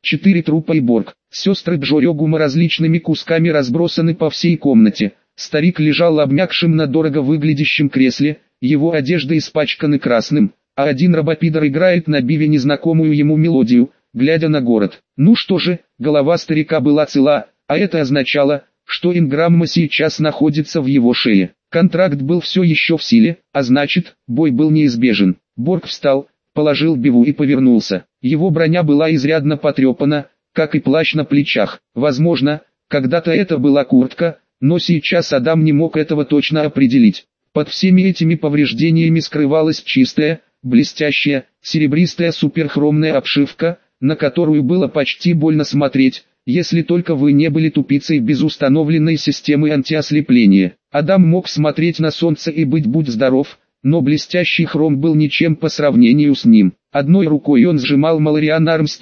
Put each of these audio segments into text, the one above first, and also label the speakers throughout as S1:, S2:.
S1: 4 трупа и Борг. Сестры Джорёгума различными кусками разбросаны по всей комнате. Старик лежал обмякшим на дорого выглядящем кресле, его одежда испачканы красным, а один робопидор играет на биве незнакомую ему мелодию, глядя на город. Ну что же, голова старика была цела, а это означало, что инграмма сейчас находится в его шее. Контракт был все еще в силе, а значит, бой был неизбежен. Борг встал, положил биву и повернулся. Его броня была изрядно потрепана, как и плащ на плечах. Возможно, когда-то это была куртка, но сейчас Адам не мог этого точно определить. Под всеми этими повреждениями скрывалась чистая, блестящая, серебристая суперхромная обшивка, на которую было почти больно смотреть, если только вы не были тупицей без установленной системы антиослепления. Адам мог смотреть на солнце и быть будь здоров, но блестящий хром был ничем по сравнению с ним. Одной рукой он сжимал Малариан Армс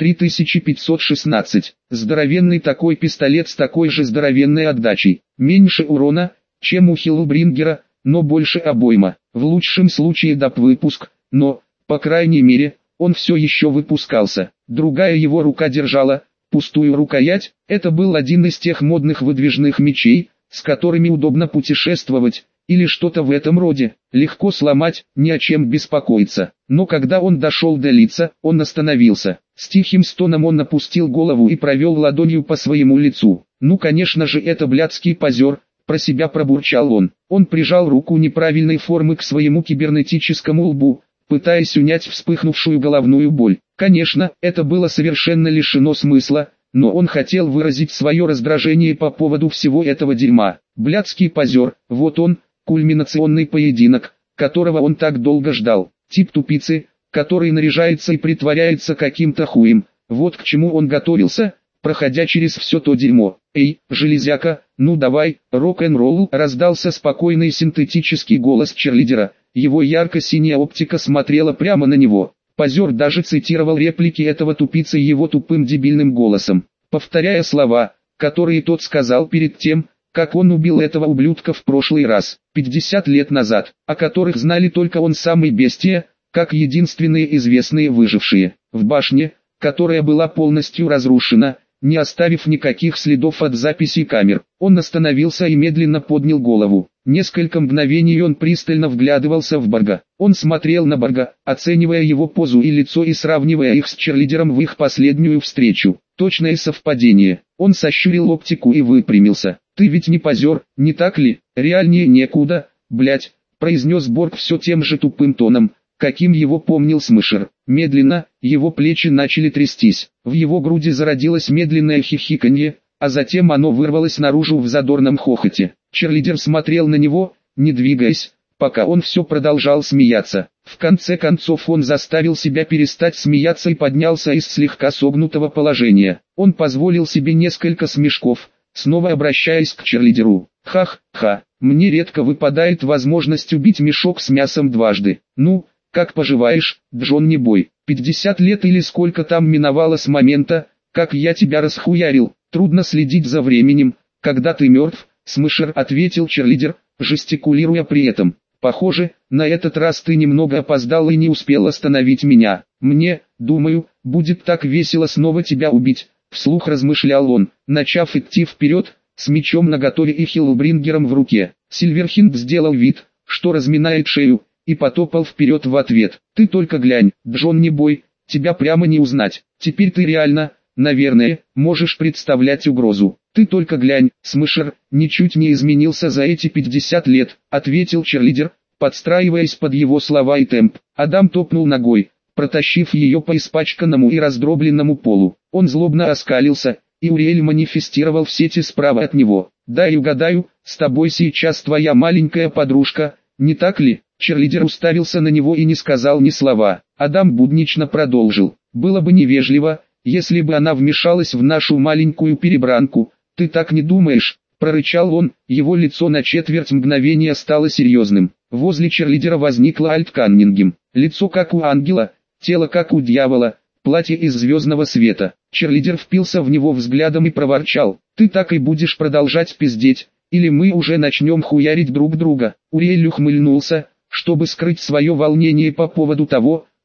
S1: 3516, здоровенный такой пистолет с такой же здоровенной отдачей. Меньше урона, чем у Хиллбрингера, но больше обойма. В лучшем случае доп-выпуск, но, по крайней мере, он все еще выпускался. Другая его рука держала пустую рукоять. Это был один из тех модных выдвижных мечей, с которыми удобно путешествовать, или что-то в этом роде. Легко сломать, ни о чем беспокоиться. Но когда он дошел до лица, он остановился. С тихим стоном он опустил голову и провел ладонью по своему лицу. Ну конечно же это блядский позер, про себя пробурчал он. Он прижал руку неправильной формы к своему кибернетическому лбу, пытаясь унять вспыхнувшую головную боль. Конечно, это было совершенно лишено смысла, но он хотел выразить свое раздражение по поводу всего этого дерьма. Блядский позер, вот он, кульминационный поединок, которого он так долго ждал. Тип тупицы, который наряжается и притворяется каким-то хуем, вот к чему он готовился, проходя через все то дерьмо. «Эй, железяка, ну давай, рок-н-ролл!» раздался спокойный синтетический голос черлидера. Его ярко-синяя оптика смотрела прямо на него. Позер даже цитировал реплики этого тупицы его тупым дебильным голосом, повторяя слова, которые тот сказал перед тем, как он убил этого ублюдка в прошлый раз, 50 лет назад, о которых знали только он сам и бестия, как единственные известные выжившие. В башне, которая была полностью разрушена, не оставив никаких следов от записей камер, он остановился и медленно поднял голову. Несколько мгновений он пристально вглядывался в Борга. Он смотрел на Борга, оценивая его позу и лицо и сравнивая их с черлидером в их последнюю встречу. Точное совпадение. Он сощурил оптику и выпрямился. «Ты ведь не позер, не так ли? Реальнее некуда, блять», произнес Борг все тем же тупым тоном, каким его помнил Смышер. Медленно, его плечи начали трястись. В его груди зародилось медленное хихиканье, а затем оно вырвалось наружу в задорном хохоте. Черлидер смотрел на него, не двигаясь, пока он все продолжал смеяться. В конце концов он заставил себя перестать смеяться и поднялся из слегка согнутого положения. Он позволил себе несколько смешков, снова обращаясь к черлидеру. «Хах-ха, мне редко выпадает возможность убить мешок с мясом дважды. Ну, как поживаешь, Джонни Бой? 50 лет или сколько там миновало с момента, как я тебя расхуярил? Трудно следить за временем, когда ты мертв», Смышер ответил черлидер, жестикулируя при этом. «Похоже, на этот раз ты немного опоздал и не успел остановить меня. Мне, думаю, будет так весело снова тебя убить», вслух размышлял он, начав идти вперед, с мечом наготове и Хиллбрингером в руке. Сильверхинд сделал вид, что разминает шею, и потопал вперед в ответ. «Ты только глянь, Джонни Бой, тебя прямо не узнать. Теперь ты реально, наверное, можешь представлять угрозу. Ты только глянь, Смышер ничуть не изменился за эти 50 лет», ответил черлидер, подстраиваясь под его слова и темп. Адам топнул ногой, протащив ее по испачканному и раздробленному полу. Он злобно оскалился, и Уриэль манифестировал в сети справа от него. «Дай угадаю, с тобой сейчас твоя маленькая подружка, не так ли?» Черлидер уставился на него и не сказал ни слова. Адам буднично продолжил. «Было бы невежливо, если бы она вмешалась в нашу маленькую перебранку. Ты так не думаешь?» Прорычал он, его лицо на четверть мгновения стало серьезным. Возле черлидера возникла Альт Каннингем. Лицо как у ангела, тело как у дьявола, платье из звездного света. Черлидер впился в него взглядом и проворчал. «Ты так и будешь продолжать пиздеть, или мы уже начнем хуярить друг друга?» Уриэль ухмыльнулся, чтобы скрыть свое волнение по поводу того,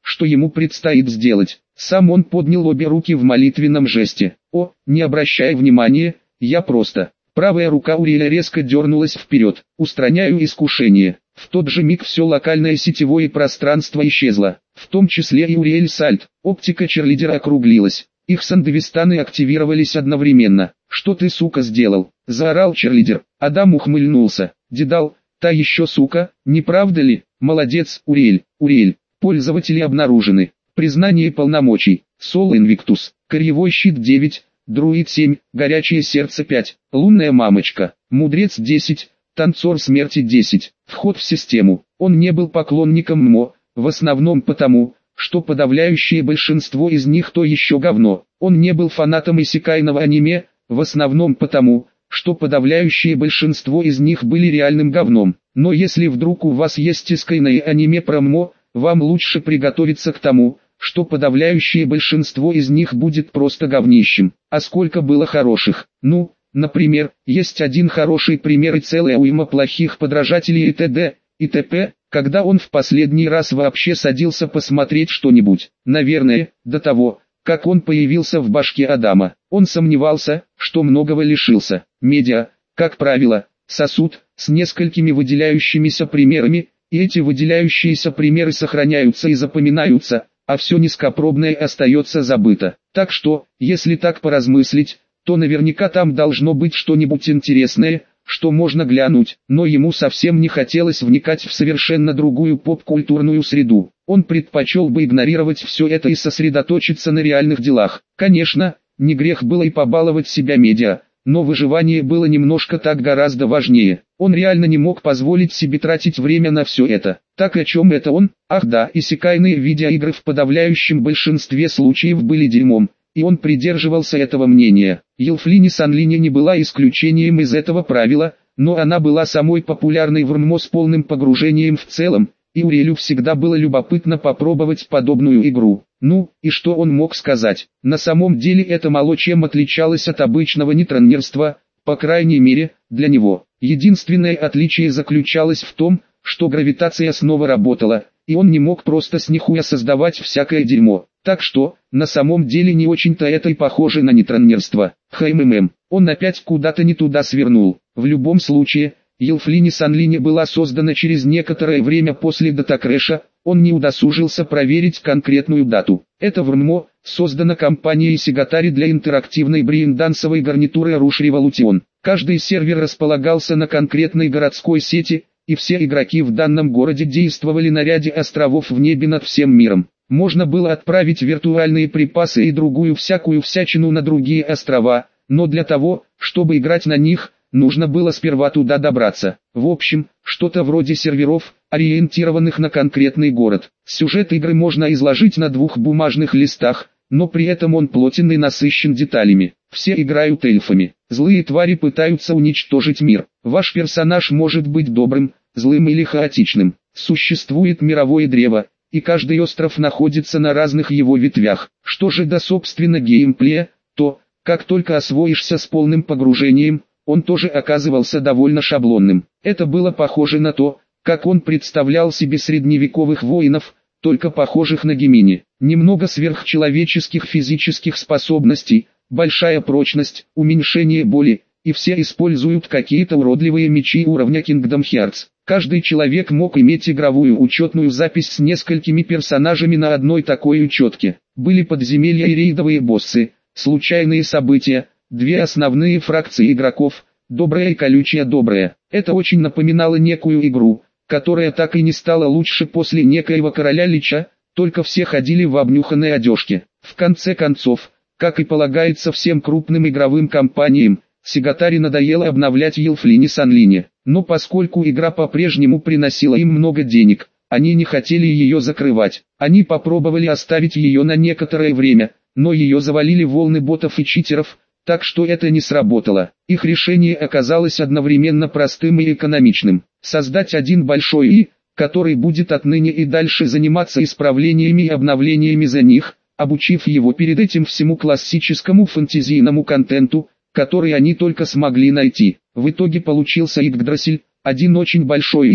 S1: что ему предстоит сделать. Сам он поднял обе руки в молитвенном жесте. «О, не обращай внимания, я просто...» Правая рука Уриэля резко дернулась вперед. «Устраняю искушение». В тот же миг все локальное сетевое пространство исчезло, в том числе и Уриэль Сальт. Оптика черлидера округлилась. Их сандевистаны активировались одновременно. «Что ты, сука, сделал?» – заорал черлидер. Адам ухмыльнулся. «Дедал, та еще сука, не правда ли? Молодец, Уриэль, Уриэль. Пользователи обнаружены. Признание полномочий. Сол Инвиктус. Корьевой щит 9. Друид 7, горячее сердце 5, лунная мамочка, мудрец 10, танцор смерти 10. Вход в систему. Он не был поклонником ММО, в основном потому, что подавляющее большинство из них то еще говно. Он не был фанатом исекайного аниме, в основном потому, что подавляющее большинство из них были реальным говном. Но если вдруг у вас есть исекайное аниме про ММО, вам лучше приготовиться к тому, что подавляющее большинство из них будет просто говнищем. А сколько было хороших? Ну, например, есть один хороший пример и целая уйма плохих подражателей и т.д. и т.п., когда он в последний раз вообще садился посмотреть что-нибудь. Наверное, до того, как он появился в башке Адама, он сомневался, что многого лишился. Медиа, как правило, сосуд с несколькими выделяющимися примерами, и эти выделяющиеся примеры сохраняются и запоминаются, а все низкопробное остается забыто. Так что, если так поразмыслить, то наверняка там должно быть что-нибудь интересное, что можно глянуть, но ему совсем не хотелось вникать в совершенно другую поп-культурную среду. Он предпочел бы игнорировать все это и сосредоточиться на реальных делах. Конечно, не грех было и побаловать себя медиа, но выживание было немножко так гораздо важнее. Он реально не мог позволить себе тратить время на все это. Так о чем это он? Ах да, исекайные видеоигры в подавляющем большинстве случаев были дерьмом, и он придерживался этого мнения. Елфлинис Анлини не была исключением из этого правила, но она была самой популярной в ММО с полным погружением в целом, и Уриэлю всегда было любопытно попробовать подобную игру. Ну, и что он мог сказать? На самом деле это мало чем отличалось от обычного нетронерства, по крайней мере, для него. Единственное отличие заключалось в том, что гравитация снова работала, и он не мог просто с нихуя создавать всякое дерьмо. Так что, на самом деле не очень-то это и похоже на нетронерство. Он опять куда-то не туда свернул. В любом случае, Елфлинис Анлини была создана через некоторое время после датакрэша, он не удосужился проверить конкретную дату. Это в ММО, создана компанией Сигатари для интерактивной брейндансовой гарнитуры Rush Revolution. Каждый сервер располагался на конкретной городской сети, и все игроки в данном городе действовали на ряде островов в небе над всем миром. Можно было отправить виртуальные припасы и другую всякую всячину на другие острова, но для того, чтобы играть на них, нужно было сперва туда добраться. В общем, что-то вроде серверов, ориентированных на конкретный город. Сюжет игры можно изложить на 2 бумажных листах, но при этом он плотен и насыщен деталями. Все играют эльфами. Злые твари пытаются уничтожить мир. Ваш персонаж может быть добрым, злым или хаотичным. Существует мировое древо, и каждый остров находится на разных его ветвях. Что же до собственно геймплея, то, как только освоишься с полным погружением, он тоже оказывался довольно шаблонным. Это было похоже на то, как он представлял себе средневековых воинов, только похожих на Гемини. Немного сверхчеловеческих физических способностей, большая прочность, уменьшение боли, и все используют какие-то уродливые мечи уровня Kingdom Hearts. Каждый человек мог иметь игровую учетную запись с несколькими персонажами на одной такой учетке. Были подземелья и рейдовые боссы, случайные события, 2 основные фракции игроков, добрая и колючая добрая. Это очень напоминало некую игру, которая так и не стала лучше после некоего короля Лича, только все ходили в обнюханной одежке. В конце концов, как и полагается всем крупным игровым компаниям, Сигатари надоело обновлять Елфлинис Анлини. Но поскольку игра по-прежнему приносила им много денег, они не хотели ее закрывать. Они попробовали оставить ее на некоторое время, но ее завалили волны ботов и читеров, так что это не сработало. Их решение оказалось одновременно простым и экономичным. Создать один большой И, который будет отныне и дальше заниматься исправлениями и обновлениями за них, обучив его перед этим всему классическому фэнтезийному контенту, который они только смогли найти. В итоге получился Игдрасиль, один очень большой И,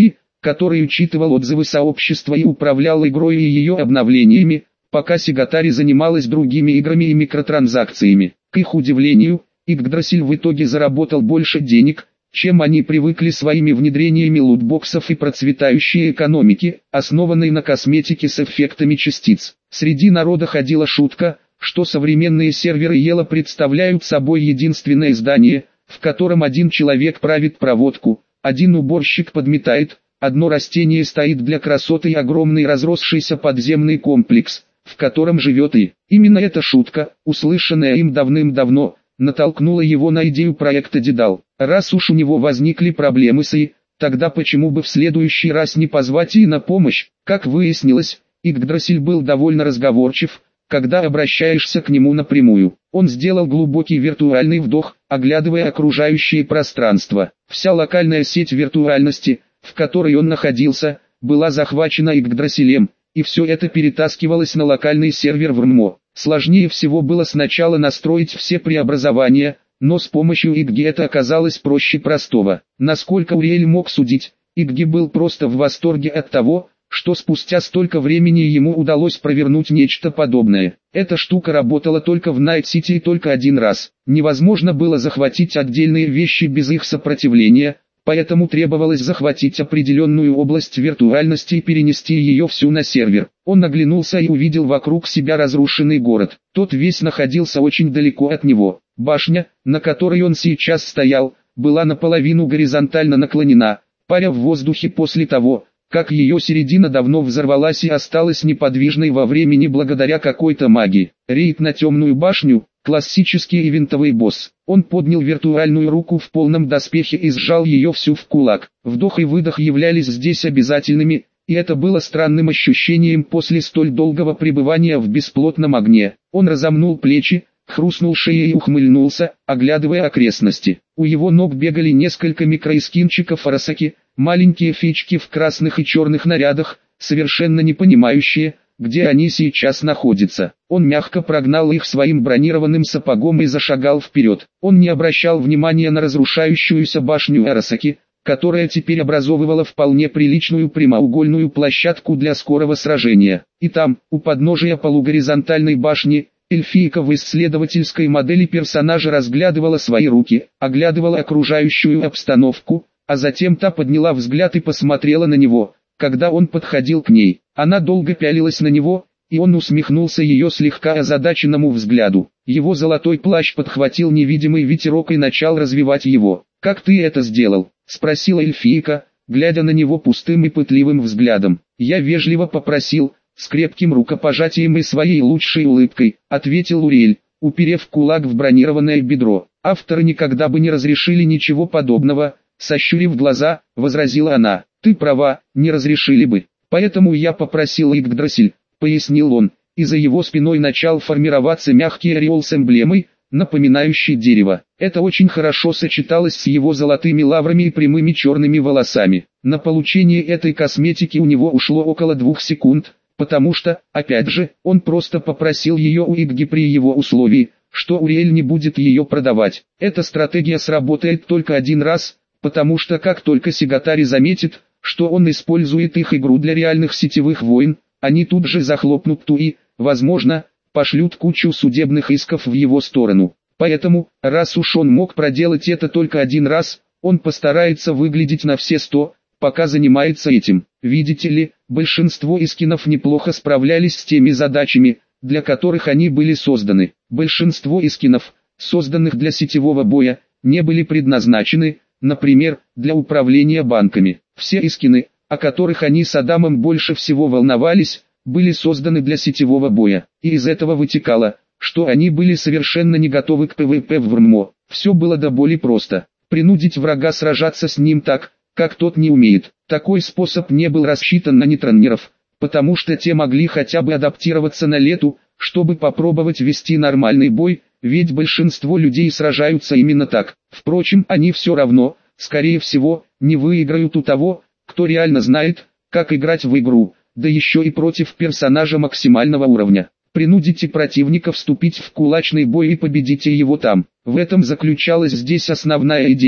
S1: который учитывал отзывы сообщества и управлял игрой и ее обновлениями, пока Сигатари занималась другими играми и микротранзакциями. К их удивлению, Игдрасиль в итоге заработал больше денег, чем они привыкли своими внедрениями лутбоксов и процветающей экономики, основанной на косметике с эффектами частиц. Среди народа ходила шутка, что современные серверы Ела представляют собой единственное здание, в котором один человек правит проводку, один уборщик подметает, одно растение стоит для красоты и огромный разросшийся подземный комплекс, в котором живет И. Именно эта шутка, услышанная им давным-давно, натолкнула его на идею проекта Дедал. Раз уж у него возникли проблемы с И, тогда почему бы в следующий раз не позвать И на помощь? Как выяснилось, Игдрасиль был довольно разговорчив, когда обращаешься к нему напрямую. Он сделал глубокий виртуальный вдох, оглядывая окружающее пространство. Вся локальная сеть виртуальности, в которой он находился, была захвачена Игдрасилем, и все это перетаскивалось на локальный сервер в РМО. Сложнее всего было сначала настроить все преобразования, но с помощью Игги это оказалось проще простого. Насколько Уриэль мог судить, Игги был просто в восторге от того, что спустя столько времени ему удалось провернуть нечто подобное. Эта штука работала только в Найт-Сити и только один раз. Невозможно было захватить отдельные вещи без их сопротивления, поэтому требовалось захватить определенную область виртуальности и перенести ее всю на сервер. Он оглянулся и увидел вокруг себя разрушенный город. Тот весь находился очень далеко от него. Башня, на которой он сейчас стоял, была наполовину горизонтально наклонена, паря в воздухе после того, как ее середина давно взорвалась и осталась неподвижной во времени благодаря какой-то магии. Рейд на темную башню, классический ивентовый босс. Он поднял виртуальную руку в полном доспехе и сжал ее всю в кулак. Вдох и выдох являлись здесь обязательными, и это было странным ощущением после столь долгого пребывания в бесплотном огне. Он разомнул плечи, хрустнул шеей и ухмыльнулся, оглядывая окрестности. У его ног бегали несколько микроэскинчиков Арасаки, маленькие фички в красных и черных нарядах, совершенно не понимающие, где они сейчас находятся. Он мягко прогнал их своим бронированным сапогом и зашагал вперед. Он не обращал внимания на разрушающуюся башню Арасаки, которая теперь образовывала вполне приличную прямоугольную площадку для скорого сражения. И там, у подножия полугоризонтальной башни, эльфийка в исследовательской модели персонажа разглядывала свои руки, оглядывала окружающую обстановку, а затем та подняла взгляд и посмотрела на него, когда он подходил к ней. Она долго пялилась на него, и он усмехнулся ее слегка озадаченному взгляду. Его золотой плащ подхватил невидимый ветерок и начал развивать его. «Как ты это сделал?» — спросила эльфийка, глядя на него пустым и пытливым взглядом. «Я вежливо попросил, с крепким рукопожатием и своей лучшей улыбкой», — ответил Уриэль, уперев кулак в бронированное бедро. «Авторы никогда бы не разрешили ничего подобного», — сощурив глаза, возразила она. «Ты права, не разрешили бы. Поэтому я попросил Игдрасиль», — пояснил он, и за его спиной начал формироваться мягкий ореол с эмблемой, напоминающий дерево. Это очень хорошо сочеталось с его золотыми лаврами и прямыми черными волосами. На получение этой косметики у него ушло около 2 секунд, потому что, опять же, он просто попросил ее у Игги при его условии, что Уриэль не будет ее продавать. Эта стратегия сработает только один раз, потому что как только Сигатари заметит, что он использует их игру для реальных сетевых войн, они тут же захлопнут ту и, возможно, пошлют кучу судебных исков в его сторону. Поэтому, раз уж он мог проделать это только один раз, он постарается выглядеть на все 100, пока занимается этим. Видите ли, большинство искинов неплохо справлялись с теми задачами, для которых они были созданы. Большинство искинов, созданных для сетевого боя, не были предназначены, например, для управления банками. Все искины, о которых они с Адамом больше всего волновались, были созданы для сетевого боя. И из этого вытекало, что они были совершенно не готовы к ПВП в РМО. Все было до боли просто. Принудить врага сражаться с ним так, как тот не умеет. Такой способ не был рассчитан на нетронеров, потому что те могли хотя бы адаптироваться на лету, чтобы попробовать вести нормальный бой, ведь большинство людей сражаются именно так. Впрочем, они все равно, скорее всего, не выиграют у того, кто реально знает, как играть в игру, да еще и против персонажа максимального уровня. Принудите противника вступить в кулачный бой и победите его там. В этом заключалась здесь основная идея,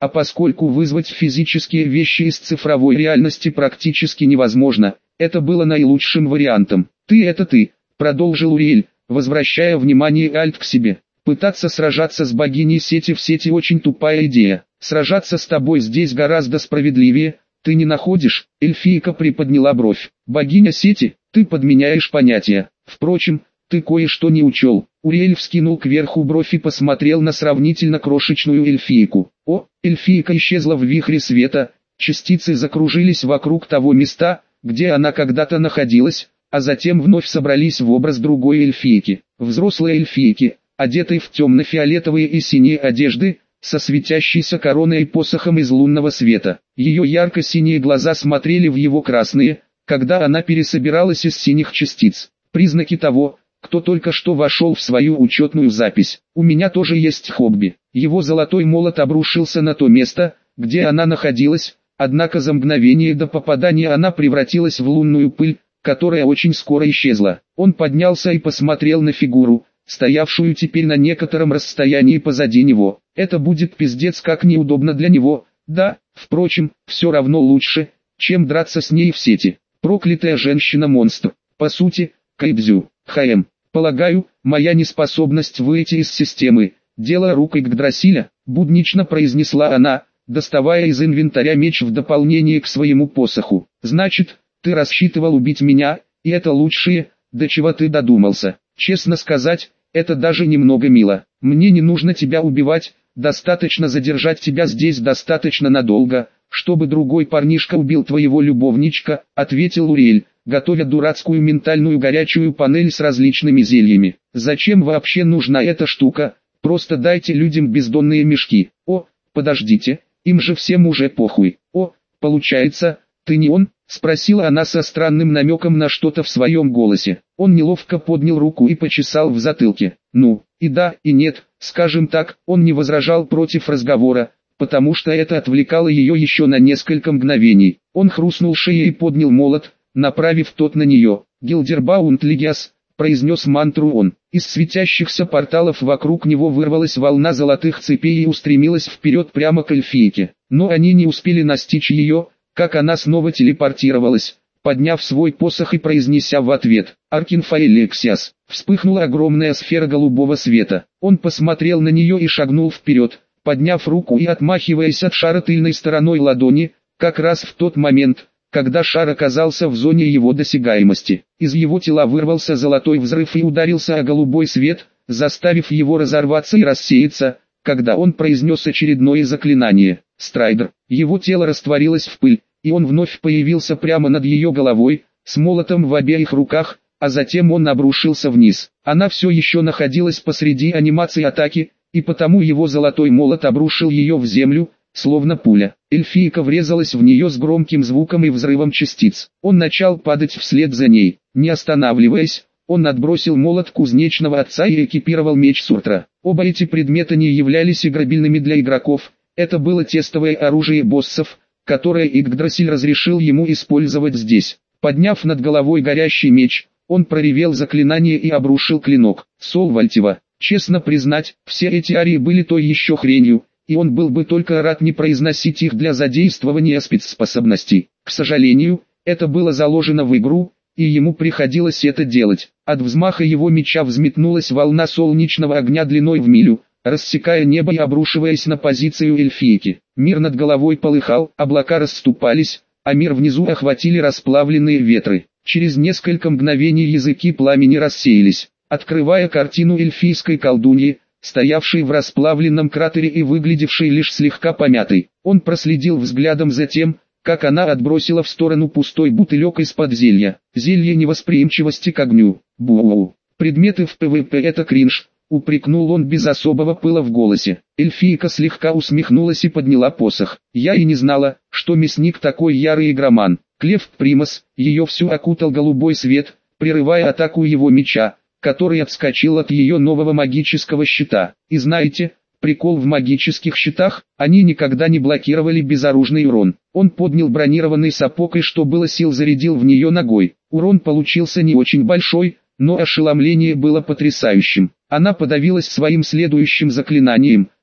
S1: а поскольку вызвать физические вещи из цифровой реальности практически невозможно, это было наилучшим вариантом. «Ты, продолжил Уриэль, возвращая внимание Альт к себе. «Пытаться сражаться с богиней сети в сети очень тупая идея. Сражаться с тобой здесь гораздо справедливее, ты не находишь?» Эльфийка приподняла бровь. «Богиня сети, ты подменяешь понятия. Впрочем, ты кое-что не учел». Уриэль вскинул кверху бровь и посмотрел на сравнительно крошечную эльфийку. О, эльфийка исчезла в вихре света, частицы закружились вокруг того места, где она когда-то находилась, а затем вновь собрались в образ другой эльфийки. Взрослой эльфийки, одетой в темно-фиолетовые и синие одежды, со светящейся короной и посохом из лунного света. Ее ярко-синие глаза смотрели в его красные, когда она пересобиралась из синих частиц. Признаки того, кто только что вошел в свою учетную запись. «У меня тоже есть хобби». Его золотой молот обрушился на то место, где она находилась, однако за мгновение до попадания она превратилась в лунную пыль, которая очень скоро исчезла. Он поднялся и посмотрел на фигуру, стоявшую теперь на некотором расстоянии позади него. Это будет пиздец как неудобно для него. Да, впрочем, все равно лучше, чем драться с ней в сети. Проклятая женщина-монстр. По сути, Кайдзю. Полагаю, моя неспособность выйти из системы, дело рук Игдрасиля, буднично произнесла она, доставая из инвентаря меч в дополнение к своему посоху. Значит, ты рассчитывал убить меня, и это лучшее, до чего ты додумался. Честно сказать, это даже немного мило. Мне не нужно тебя убивать, достаточно задержать тебя здесь достаточно надолго, чтобы другой парнишка убил твоего любовничка, ответил Уриэль, готовя дурацкую ментальную горячую панель с различными зельями. Зачем вообще нужна эта штука? Просто дайте людям бездонные мешки. О, подождите, им же всем уже похуй. О, получается, ты не он? Спросила она со странным намеком на что-то в своем голосе. Он неловко поднял руку и почесал в затылке. Ну, и да, и нет, скажем так, он не возражал против разговора, потому что это отвлекало ее еще на несколько мгновений. Он хрустнул шеей и поднял молот, направив тот на нее. «Гилдербаунд Лигиас», произнес мантру он. Из светящихся порталов вокруг него вырвалась волна золотых цепей и устремилась вперед прямо к эльфийке. Но они не успели настичь ее, как она снова телепортировалась, подняв свой посох и произнеся в ответ «Аркинфаэлексиас». Вспыхнула огромная сфера голубого света. Он посмотрел на нее и шагнул вперед, подняв руку и отмахиваясь от шара тыльной стороной ладони, как раз в тот момент, когда шар оказался в зоне его досягаемости. Из его тела вырвался золотой взрыв и ударился о голубой свет, заставив его разорваться и рассеяться, когда он произнес очередное заклинание. Страйдер. Его тело растворилось в пыль, и он вновь появился прямо над ее головой, с молотом в обеих руках, а затем он обрушился вниз. Она все еще находилась посреди анимации атаки, и потому его золотой молот обрушил ее в землю, словно пуля. Эльфийка врезалась в нее с громким звуком и взрывом частиц. Он начал падать вслед за ней. Не останавливаясь, он отбросил молот кузнечного отца и экипировал меч Суртра. Оба эти предмета не являлись играбельными для игроков. Это было тестовое оружие боссов, которое Игдрасиль разрешил ему использовать здесь. Подняв над головой горящий меч, он проревел заклинание и обрушил клинок. Сол Вальтива. Честно признать, все эти арии были той еще хренью, и он был бы только рад не произносить их для задействования спецспособностей. К сожалению, это было заложено в игру, и ему приходилось это делать. От взмаха его меча взметнулась волна солнечного огня длиной в милю, рассекая небо и обрушиваясь на позицию эльфийки. Мир над головой полыхал, облака расступались, а мир внизу охватили расплавленные ветры. Через несколько мгновений языки пламени рассеялись, открывая картину эльфийской колдуньи, стоявшей в расплавленном кратере и выглядевшей лишь слегка помятой. Он проследил взглядом за тем, как она отбросила в сторону пустой бутылек из-под зелья. Зелье невосприимчивости к огню. Бу-у-у. Предметы в ПВП это кринж. Упрекнул он без особого пыла в голосе. Эльфийка слегка усмехнулась и подняла посох. Я и не знала, что мясник такой ярый игроман. Клефт Примас, ее всю окутал голубой свет, прерывая атаку его меча, который отскочил от ее нового магического щита. И знаете, прикол в магических щитах, они никогда не блокировали безоружный урон. Он поднял бронированный сапог и что было сил зарядил в нее ногой. Урон получился не очень большой, но ошеломление было потрясающим. Она подавилась своим следующим заклинанием,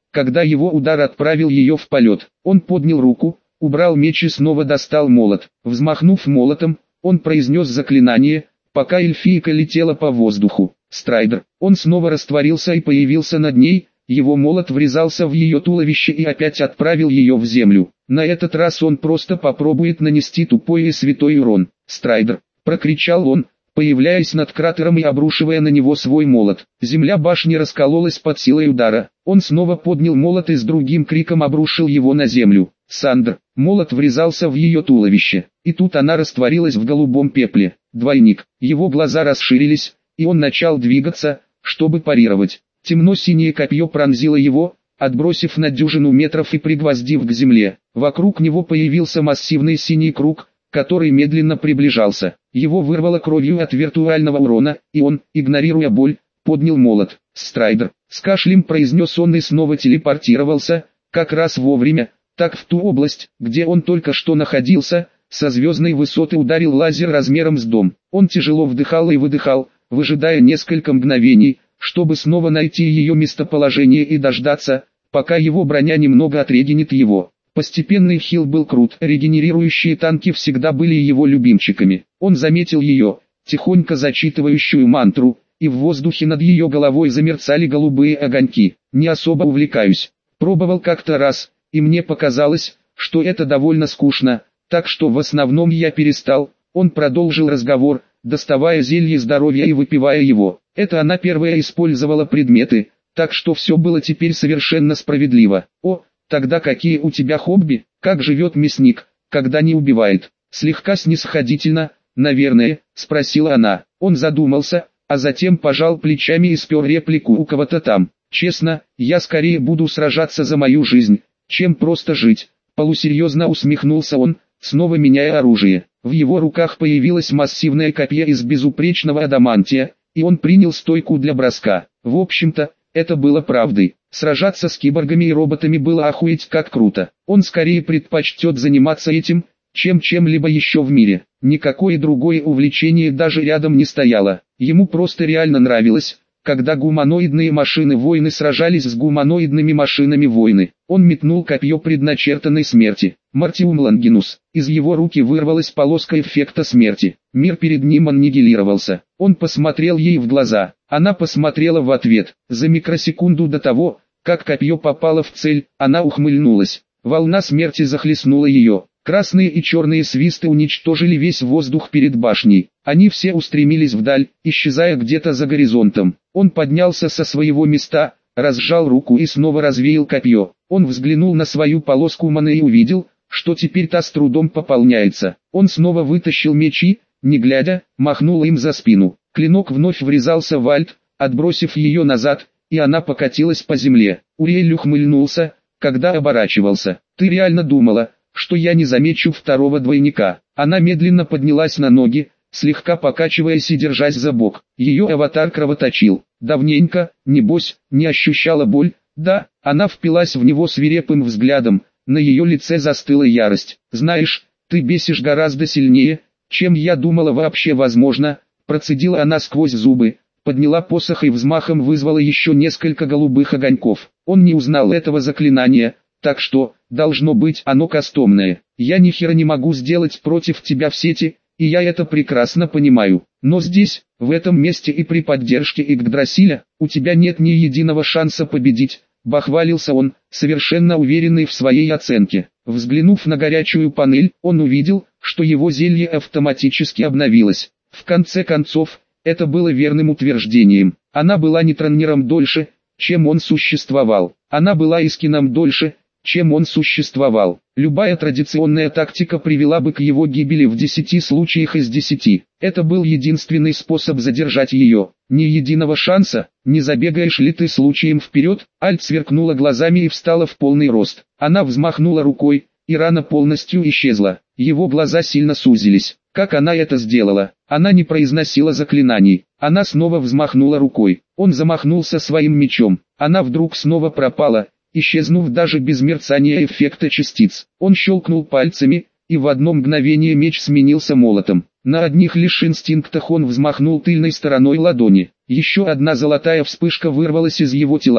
S1: когда его удар отправил ее в полет. Он поднял руку, убрал меч и снова достал молот. Взмахнув молотом, он произнес заклинание, пока эльфийка летела по воздуху. Страйдер. Он снова растворился и появился над ней, его молот врезался в ее туловище и опять отправил ее в землю. На этот раз он просто попробует нанести тупой и святой урон. «Страйдер!» — прокричал он, появляясь над кратером и обрушивая на него свой молот. Земля башни раскололась под силой удара. Он снова поднял молот и с другим криком обрушил его на землю. «Сандр!» Молот врезался в ее туловище, и тут она растворилась в голубом пепле. Двойник. Его глаза расширились, и он начал двигаться, чтобы парировать. Темно-синее копье пронзило его, отбросив на дюжину метров и пригвоздив к земле. Вокруг него появился массивный синий круг, который медленно приближался. Его вырвало кровью от виртуального урона, и он, игнорируя боль, поднял молот. «Страйдер!» С кашлем произнес он и снова телепортировался, как раз вовремя, так в ту область, где он только что находился, со звездной высоты ударил лазер размером с дом. Он тяжело вдыхал и выдыхал, выжидая несколько мгновений, чтобы снова найти ее местоположение и дождаться, пока его броня немного отрегенит его. Постепенный хил был крут, регенерирующие танки всегда были его любимчиками. Он заметил ее, тихонько зачитывающую мантру, и в воздухе над ее головой замерцали голубые огоньки. «Не особо увлекаюсь. Пробовал как-то раз, и мне показалось, что это довольно скучно, так что в основном я перестал». Он продолжил разговор, доставая зелье здоровья и выпивая его. Это она первая использовала предметы, так что все было теперь совершенно справедливо. «О, тогда какие у тебя хобби? Как живет мясник, когда не убивает?» Слегка снисходительно, наверное, спросила она. Он задумался, а затем пожал плечами и спер реплику у кого-то там. «Честно, я скорее буду сражаться за мою жизнь, чем просто жить». Полусерьезно усмехнулся он, снова меняя оружие. В его руках появилось массивное копье из безупречного адамантия, и он принял стойку для броска. В общем-то, это было правдой. Сражаться с киборгами и роботами было охуеть как круто. Он скорее предпочтет заниматься этим, чем чем-либо еще в мире. Никакое другое увлечение даже рядом не стояло. Ему просто реально нравилось, когда гуманоидные машины-воины сражались с гуманоидными машинами-воины. Он метнул копье предначертанной смерти. Мартиум Лангинус. Из его руки вырвалась полоска эффекта смерти. Мир перед ним аннигилировался. Он посмотрел ей в глаза. Она посмотрела в ответ. За микросекунду до того, как копье попало в цель, она ухмыльнулась. Волна смерти захлестнула ее. Красные и черные свисты уничтожили весь воздух перед башней. Они все устремились вдаль, исчезая где-то за горизонтом. Он поднялся со своего места, разжал руку и снова развеял копье. Он взглянул на свою полоску маны и увидел, что теперь та с трудом пополняется. Он снова вытащил меч и, не глядя, махнул им за спину. Клинок вновь врезался в альт, отбросив ее назад, и она покатилась по земле. Уриэль ухмыльнулся, когда оборачивался. «Ты реально думала, что я не замечу второго двойника?» Она медленно поднялась на ноги, слегка покачиваясь и держась за бок. Ее аватар кровоточил. Давненько, небось, не ощущала боль. Да, она впилась в него свирепым взглядом, на ее лице застыла ярость. «Знаешь, ты бесишь гораздо сильнее, чем я думала вообще возможно», процедила она сквозь зубы, подняла посох и взмахом вызвала еще несколько голубых огоньков. Он не узнал этого заклинания, так что, должно быть, оно кастомное. «Я ни хера не могу сделать против тебя в сети, и я это прекрасно понимаю. Но здесь, в этом месте и при поддержке Игдрасиля, у тебя нет ни единого шанса победить», бахвалился он, совершенно уверенный в своей оценке. Взглянув на горячую панель, он увидел, что его зелье автоматически обновилось. В конце концов, это было верным утверждением. Она была нетроннером дольше, чем он существовал. Она была Искином дольше, чем он существовал. Любая традиционная тактика привела бы к его гибели в 10 случаях из 10. Это был единственный способ задержать ее. Ни единого шанса, не забегаешь ли ты случаем вперед? Альт сверкнула глазами и встала в полный рост. Она взмахнула рукой, и рана полностью исчезла. Его глаза сильно сузились. Как она это сделала? Она не произносила заклинаний. Она снова взмахнула рукой. Он замахнулся своим мечом. Она вдруг снова пропала, исчезнув даже без мерцания эффекта частиц. Он щелкнул пальцами, и в одно мгновение меч сменился молотом. На одних лишь инстинктах он взмахнул тыльной стороной ладони. Еще одна золотая вспышка вырвалась из его тела,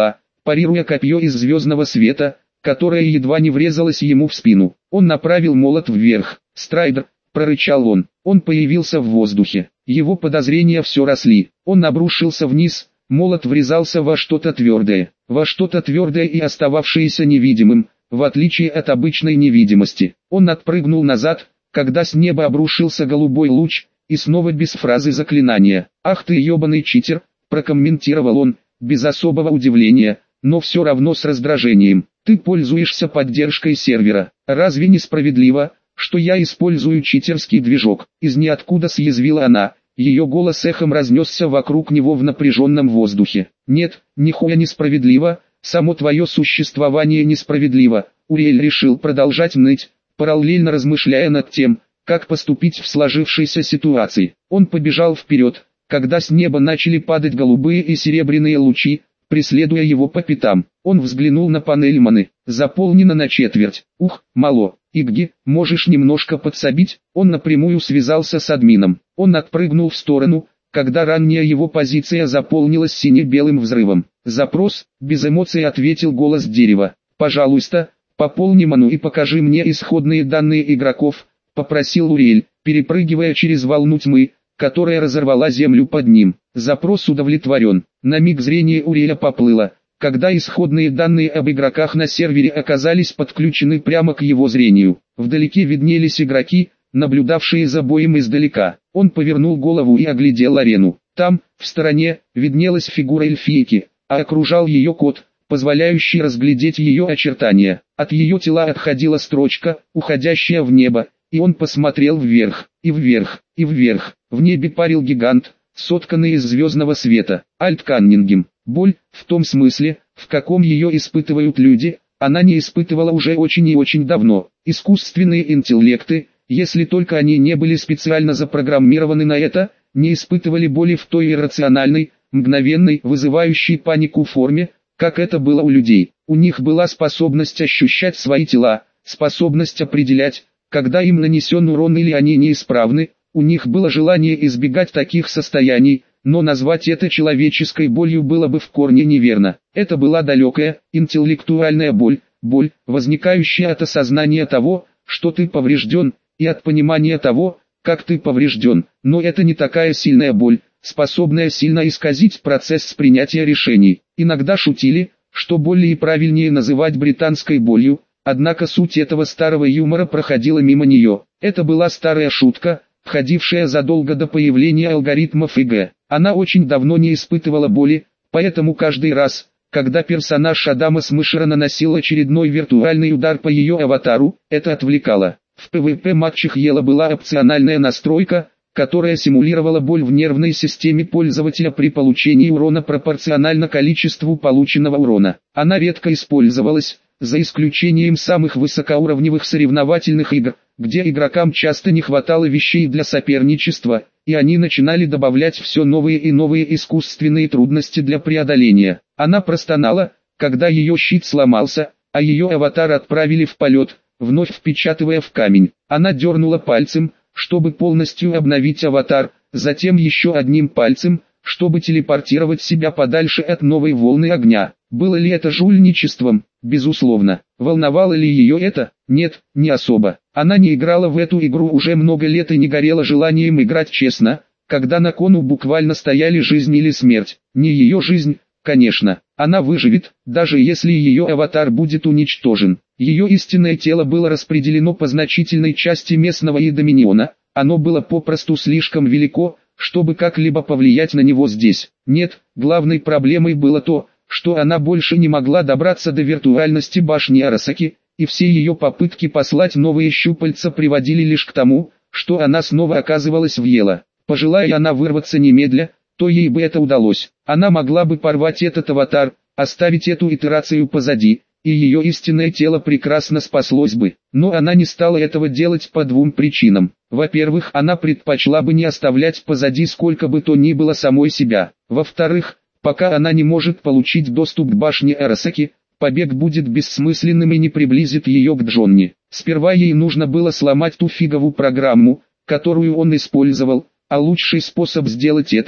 S1: парируя копье из звездного света, которое едва не врезалось ему в спину. Он направил молот вверх. «Страйдер!» — прорычал он. Он появился в воздухе. Его подозрения все росли. Он обрушился вниз, молот врезался во что-то твердое и остававшееся невидимым, в отличие от обычной невидимости. Он отпрыгнул назад, когда с неба обрушился голубой луч, и снова без фразы заклинания. «Ах ты ебаный читер!» — прокомментировал он, без особого удивления, но все равно с раздражением. «Ты пользуешься поддержкой сервера. Разве не справедливо, что я использую читерский движок?» Из ниоткуда съязвила она. Ее голос эхом разнесся вокруг него в напряженном воздухе. «Нет, нихуя несправедливо, само твое существование несправедливо». Уриэль решил продолжать ныть, параллельно размышляя над тем, как поступить в сложившейся ситуации. Он побежал вперед, когда с неба начали падать голубые и серебряные лучи, преследуя его по пятам. Он взглянул на панель маны, заполнена на четверть. «Ух, мало. Игги, можешь немножко подсобить?» Он напрямую связался с админом. Он отпрыгнул в сторону, когда ранняя его позиция заполнилась сине-белым взрывом. «Запрос», — без эмоций ответил голос дерева. «Пожалуйста, пополни ману и покажи мне исходные данные игроков», — попросил Уриэль, перепрыгивая через волну тьмы, которая разорвала землю под ним. Запрос удовлетворен. На миг зрение Уриэля поплыло, когда исходные данные об игроках на сервере оказались подключены прямо к его зрению. Вдалеке виднелись игроки, наблюдавшие за боем издалека. Он повернул голову и оглядел арену. Там, в стороне, виднелась фигура эльфийки, а окружал ее кот, позволяющий разглядеть ее очертания. От ее тела отходила строчка, уходящая в небо, и он посмотрел вверх, и вверх, и вверх. В небе парил гигант, сотканный из звездного света. Альт Каннингем. Боль, в том смысле, в каком ее испытывают люди, она не испытывала уже очень и очень давно. Искусственные интеллекты, если только они не были специально запрограммированы на это, не испытывали боли в той иррациональной, мгновенной, вызывающей панику форме, как это было у людей. У них была способность ощущать свои тела, способность определять, когда им нанесен урон или они неисправны. У них было желание избегать таких состояний, но назвать это человеческой болью было бы в корне неверно. Это была далекая, интеллектуальная боль, возникающая от осознания того, что ты поврежден, и от понимания того, как ты поврежден. Но это не такая сильная боль, способная сильно исказить процесс принятия решений. Иногда шутили, что более правильнее называть британской болью, однако суть этого старого юмора проходила мимо нее. Это была старая шутка, входившая задолго до появления алгоритмов ИГ. Она очень давно не испытывала боли, поэтому каждый раз, когда персонаж Адама Смешера наносил очередной виртуальный удар по ее аватару, это отвлекало. В PvP-матчах Ела была опциональная настройка, которая симулировала боль в нервной системе пользователя при получении урона пропорционально количеству полученного урона. Она редко использовалась, за исключением самых высокоуровневых соревновательных игр, где игрокам часто не хватало вещей для соперничества, и они начинали добавлять все новые и новые искусственные трудности для преодоления. Она простонала, когда ее щит сломался, а ее аватар отправили в полет, вновь впечатывая в камень. Она дернула пальцем, чтобы полностью обновить аватар, затем еще одним пальцем, чтобы телепортировать себя подальше от новой волны огня. Было ли это жульничеством? Безусловно. Волновало ли ее это? Нет, не особо. Она не играла в эту игру уже много лет и не горела желанием играть честно, когда на кону буквально стояли жизнь или смерть. Не ее жизнь, конечно. Она выживет, даже если ее аватар будет уничтожен. Ее истинное тело было распределено по значительной части местного Идоминиона, оно было попросту слишком велико, чтобы как-либо повлиять на него здесь. Нет, главной проблемой было то, что она больше не могла добраться до виртуальности башни Арасаки, и все ее попытки послать новые щупальца приводили лишь к тому, что она снова оказывалась в Ела. Пожелая она вырваться немедля, то ей бы это удалось. Она могла бы порвать этот аватар, оставить эту итерацию позади, и ее истинное тело прекрасно спаслось бы. Но она не стала этого делать по двум причинам. Во-первых, она предпочла бы не оставлять позади сколько бы то ни было самой себя. Во-вторых, пока она не может получить доступ к башне Арасаки, побег будет бессмысленным и не приблизит ее к Джонни. Сперва ей нужно было сломать ту фиговую программу, которую он использовал, а лучший способ сделать это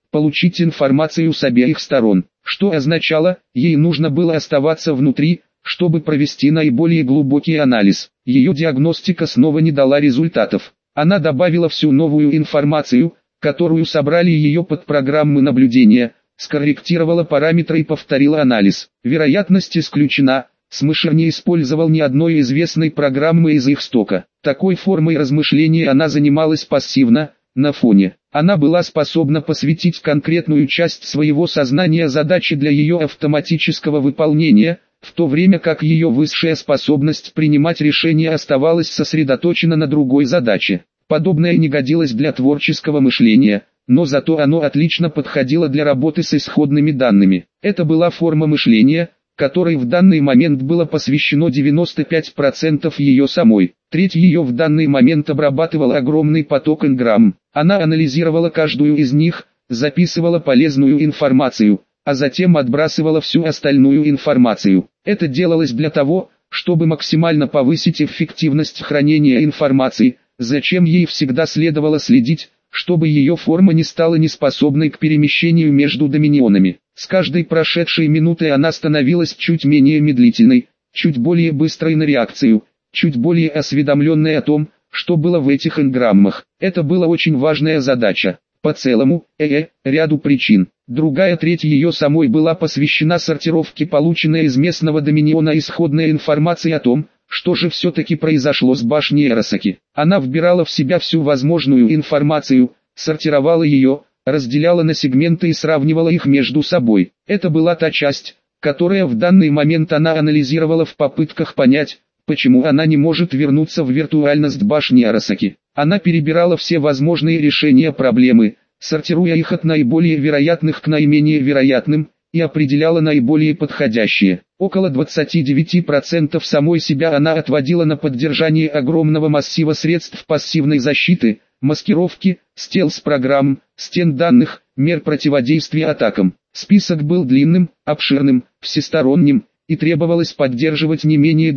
S1: получить информацию с обеих сторон, что означало, ей нужно было оставаться внутри, чтобы провести наиболее глубокий анализ. Ее диагностика снова не дала результатов. Она добавила всю новую информацию, которую собрали ее подпрограммы наблюдения, скорректировала параметры и повторила анализ. Вероятность исключена. Смышер не использовал ни одной известной программы из их стока. Такой формой размышления она занималась пассивно, на фоне. Она была способна посвятить конкретную часть своего сознания задаче для ее автоматического выполнения, в то время как ее высшая способность принимать решения оставалась сосредоточена на другой задаче. Подобное не годилось для творческого мышления, но зато оно отлично подходило для работы с исходными данными. Это была форма мышления, которой в данный момент было посвящено 95% ее самой. Треть ее в данный момент обрабатывал огромный поток энграмм. Она анализировала каждую из них, записывала полезную информацию, а затем отбрасывала всю остальную информацию. Это делалось для того, чтобы максимально повысить эффективность хранения информации, зачем ей всегда следовало следить, чтобы ее форма не стала неспособной к перемещению между доминионами. С каждой прошедшей минутой она становилась чуть менее медлительной, чуть более быстрой на реакцию, чуть более осведомленной о том, что было в этих энграммах. Это была очень важная задача. По целому, ряду причин. Другая треть ее самой была посвящена сортировке полученной из местного доминиона исходной информации о том, что же все-таки произошло с башней Арасаки. Она вбирала в себя всю возможную информацию, сортировала ее, разделяла на сегменты и сравнивала их между собой. Это была та часть, которая в данный момент она анализировала в попытках понять, почему она не может вернуться в виртуальность башни Арасаки. Она перебирала все возможные решения проблемы, сортируя их от наиболее вероятных к наименее вероятным, и определяла наиболее подходящие. Около 29% самой себя она отводила на поддержание огромного массива средств пассивной защиты, маскировки, стелс-программ, стен данных, мер противодействия атакам. Список был длинным, обширным, всесторонним, и требовалось поддерживать не менее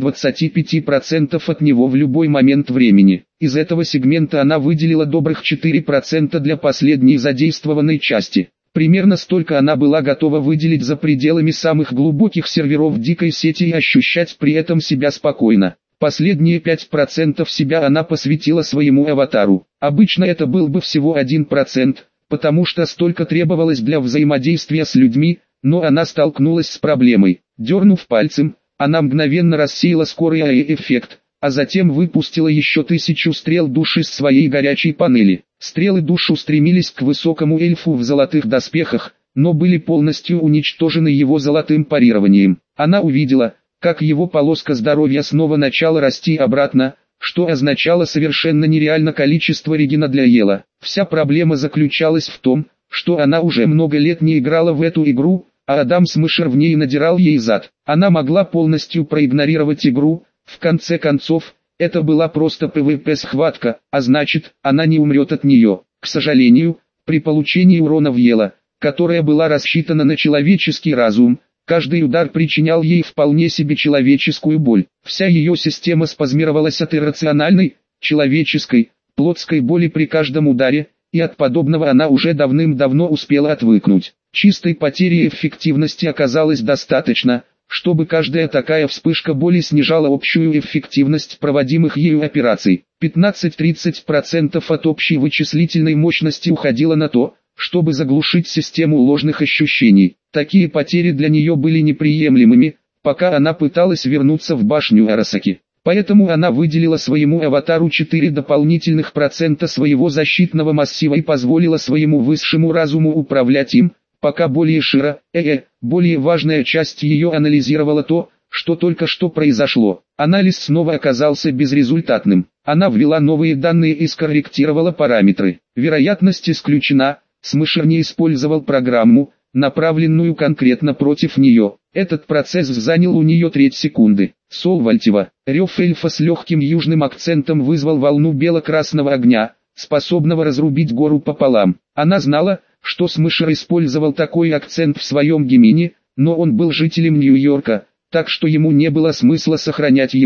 S1: 25% от него в любой момент времени. Из этого сегмента она выделила добрых 4% для последней задействованной части. Примерно столько она была готова выделить за пределами самых глубоких серверов дикой сети и ощущать при этом себя спокойно. Последние 5% себя она посвятила своему аватару. Обычно это был бы всего 1%, потому что столько требовалось для взаимодействия с людьми, но она столкнулась с проблемой. Дернув пальцем, она мгновенно рассеяла скорый эффект, а затем выпустила еще 1000 стрел душ из своей горячей панели. Стрелы душ устремились к высокому эльфу в золотых доспехах, но были полностью уничтожены его золотым парированием. Она увидела, как его полоска здоровья снова начала расти обратно, что означало совершенно нереальное количество регена для Ела. Вся проблема заключалась в том, что она уже много лет не играла в эту игру, а Адам Смышер в ней надирал ей зад. Она могла полностью проигнорировать игру, в конце концов, это была просто ПВП-схватка, а значит, она не умрет от нее. К сожалению, при получении урона в Ела, которая была рассчитана на человеческий разум, каждый удар причинял ей вполне себе человеческую боль. Вся ее система спазмировалась от иррациональной, человеческой, плотской боли при каждом ударе, и от подобного она уже давным-давно успела отвыкнуть. Чистой потери эффективности оказалось достаточно, чтобы каждая такая вспышка боли снижала общую эффективность проводимых ею операций. 15-30% от общей вычислительной мощности уходило на то, чтобы заглушить систему ложных ощущений. Такие потери для нее были неприемлемыми, пока она пыталась вернуться в башню Арасаки. Поэтому она выделила своему аватару 4 дополнительных процента своего защитного массива и позволила своему высшему разуму управлять им, пока более более важная часть ее анализировала то, что только что произошло. Анализ снова оказался безрезультатным. Она ввела новые данные и скорректировала параметры. Вероятность исключена, Смышер не использовал программу, направленную конкретно против нее. Этот процесс занял у нее 3 секунды. Солвальтева, рев эльфа с легким южным акцентом вызвал волну бело-красного огня, способного разрубить гору пополам. Она знала, что Смышер использовал такой акцент в своем гимине, но он был жителем Нью-Йорка, так что ему не было смысла сохранять его.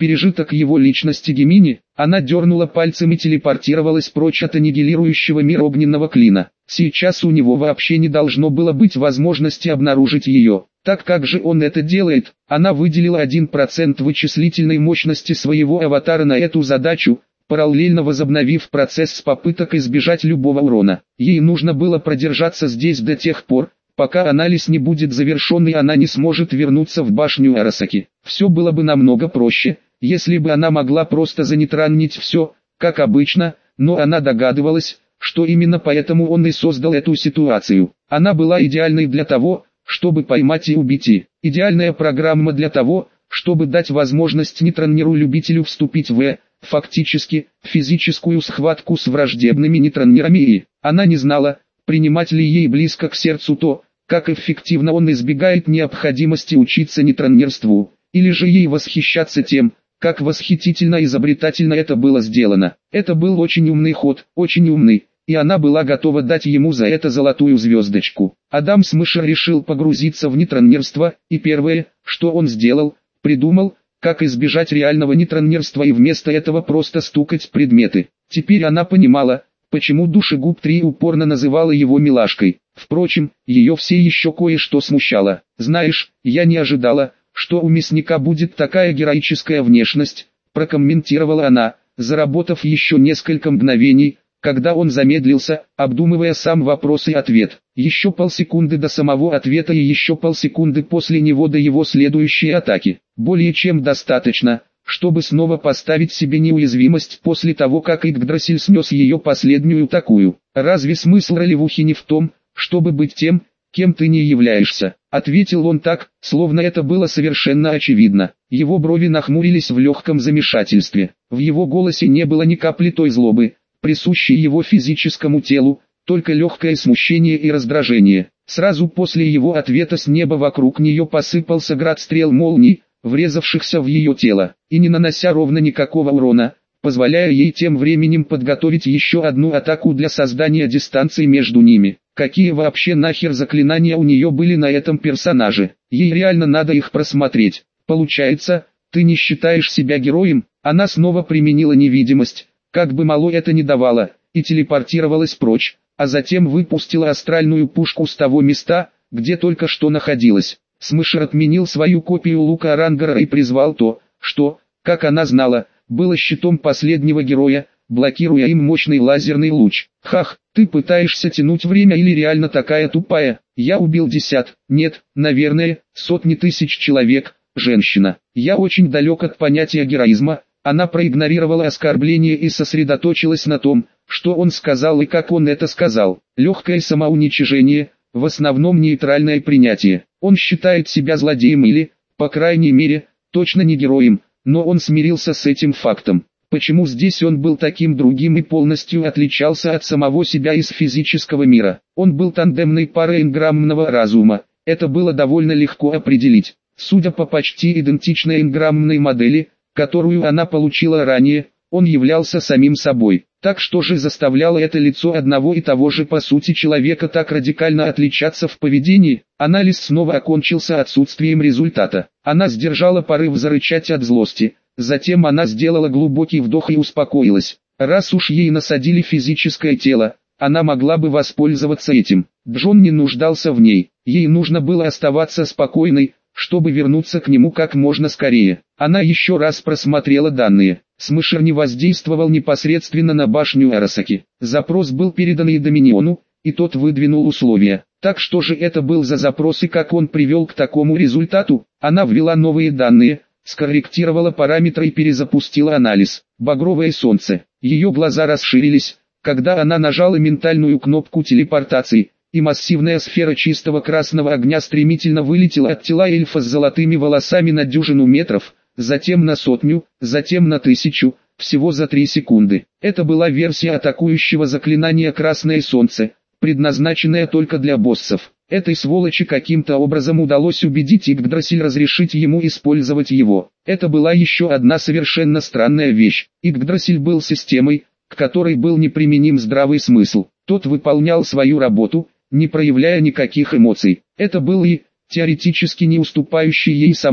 S1: пережиток его личности Гемини. Она дернула пальцем и телепортировалась прочь от аннигилирующего мир огненного клина. Сейчас у него вообще не должно было быть возможности обнаружить ее. Так как же он это делает? Она выделила 1% вычислительной мощности своего аватара на эту задачу, параллельно возобновив процесс с попыток избежать любого урона. Ей нужно было продержаться здесь до тех пор, пока анализ не будет завершен и она не сможет вернуться в башню Арасаки. Все было бы намного проще, если бы она могла просто занейтронить все, как обычно, но она догадывалась, что именно поэтому он и создал эту ситуацию. Она была идеальной для того, чтобы поймать и убить и идеальная программа для того, чтобы дать возможность нейтронеру-любителю вступить в, фактически, физическую схватку с враждебными нейтронерами и она не знала, принимать ли ей близко к сердцу то, как эффективно он избегает необходимости учиться нейтронерству, или же ей восхищаться тем, как восхитительно и изобретательно это было сделано. Это был очень умный ход, очень умный, и она была готова дать ему за это золотую звездочку. Адам Смешер решил погрузиться в нейтронерство, и первое, что он сделал, придумал, как избежать реального нейтронерства и вместо этого просто стукать предметы. Теперь она понимала, почему Душегуб 3 упорно называла его милашкой. Впрочем, ее все еще кое-что смущало. «Знаешь, я не ожидала, что у мясника будет такая героическая внешность», прокомментировала она, заработав еще несколько мгновений, когда он замедлился, обдумывая сам вопрос и ответ. Еще полсекунды до самого ответа и еще полсекунды после него до его следующей атаки. Более чем достаточно, чтобы снова поставить себе неуязвимость после того, как Игдрасиль снес ее последнюю такую. «Разве смысл ролевухи не в том, чтобы быть тем, кем ты не являешься?» Ответил он так, словно это было совершенно очевидно. Его брови нахмурились в легком замешательстве. В его голосе не было ни капли той злобы, присущей его физическому телу, только легкое смущение и раздражение. Сразу после его ответа с неба вокруг нее посыпался град стрел молний, врезавшихся в ее тело, и не нанося ровно никакого урона, позволяя ей тем временем подготовить еще одну атаку для создания дистанции между ними. Какие вообще нахер заклинания у нее были на этом персонаже? Ей реально надо их просмотреть. Получается, ты не считаешь себя героем? Она снова применила невидимость, как бы мало это ни давало, и телепортировалась прочь, а затем выпустила астральную пушку с того места, где только что находилась. Смешер отменил свою копию лука Арангара и призвал то, что, как она знала, было щитом последнего героя, блокируя им мощный лазерный луч. «Хах, ты пытаешься тянуть время или реально такая тупая? Я убил нет, наверное, сотни тысяч человек, женщина. Я очень далек от понятия героизма». Она проигнорировала оскорбление и сосредоточилась на том, что он сказал и как он это сказал. Легкое самоуничижение, в основном нейтральное принятие. Он считает себя злодеем или, по крайней мере, точно не героем, но он смирился с этим фактом. Почему здесь он был таким другим и полностью отличался от самого себя из физического мира? Он был тандемной парой энграммного разума, это было довольно легко определить. Судя по почти идентичной энграммной модели, которую она получила ранее, он являлся самим собой. Так что же заставляло это лицо одного и того же по сути человека так радикально отличаться в поведении? Анализ снова окончился отсутствием результата. Она сдержала порыв зарычать от злости, затем она сделала глубокий вдох и успокоилась. Раз уж ей насадили физическое тело, она могла бы воспользоваться этим. Джон не нуждался в ней, ей нужно было оставаться спокойной, чтобы вернуться к нему как можно скорее. Она еще раз просмотрела данные. Смешер не воздействовал непосредственно на башню Арасаки. Запрос был передан и Доминиону, и тот выдвинул условия. Так что же это был за запрос и как он привел к такому результату? Она ввела новые данные, скорректировала параметры и перезапустила анализ. Багровое солнце. Ее глаза расширились, когда она нажала ментальную кнопку телепортации, и массивная сфера чистого красного огня стремительно вылетела от тела эльфа с золотыми волосами на дюжину метров, затем на 100, затем на 1000, всего за 3 секунды. Это была версия атакующего заклинания «Красное солнце», предназначенная только для боссов. Этой сволочи каким-то образом удалось убедить Игдрасиль разрешить ему использовать его. Это была еще одна совершенно странная вещь. Игдрасиль был системой, к которой был неприменим здравый смысл. Тот выполнял свою работу, не проявляя никаких эмоций. Это был и, теоретически не уступающий ей самой,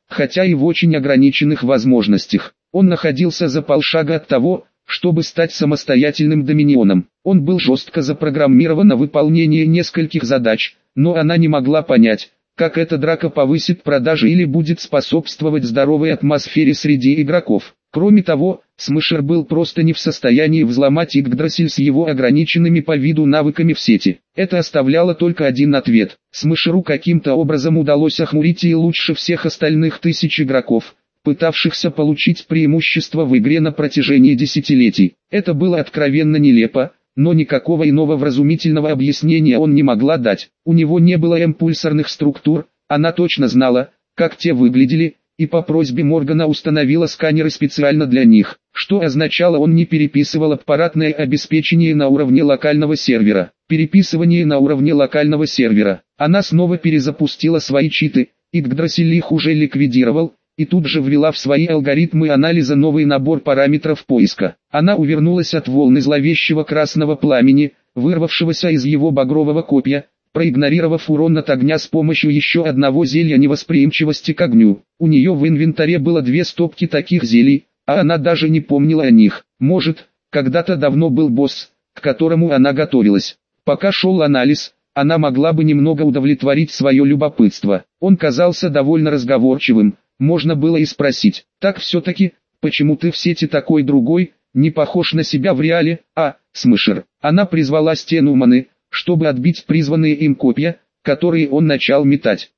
S1: хотя и в очень ограниченных возможностях. Он находился за полшага от того, чтобы стать самостоятельным доминионом. Он был жестко запрограммирован на выполнение нескольких задач, но она не могла понять, как эта драка повысит продажи или будет способствовать здоровой атмосфере среди игроков. Кроме того, Смешер был просто не в состоянии взломать Игдрасиль с его ограниченными по виду навыками в сети. Это оставляло только один ответ. Смешеру каким-то образом удалось охмурить и лучше всех остальных тысяч игроков, пытавшихся получить преимущество в игре на протяжении десятилетий. Это было откровенно нелепо, но никакого иного вразумительного объяснения он не могла дать. У него не было импульсорных структур, она точно знала, как те выглядели, и по просьбе Моргана установила сканеры специально для них, что означало, он не переписывал аппаратное обеспечение на уровне локального сервера. Переписывание на уровне локального сервера. Она снова перезапустила свои читы, Игдрасиль их уже ликвидировал, и тут же ввела в свои алгоритмы анализа новый набор параметров поиска. Она увернулась от волны зловещего красного пламени, вырвавшегося из его багрового копья, проигнорировав урон от огня с помощью еще одного зелья невосприимчивости к огню. У нее в инвентаре было 2 стопки таких зелий, а она даже не помнила о них. Может, когда-то давно был босс, к которому она готовилась. Пока шел анализ, она могла бы немного удовлетворить свое любопытство. Он казался довольно разговорчивым, можно было и спросить: «Так все-таки, почему ты в сети такой другой, не похож на себя в реале, Смешер?» Она призвала стену маны, чтобы отбить призванные им копья, которые он начал метать.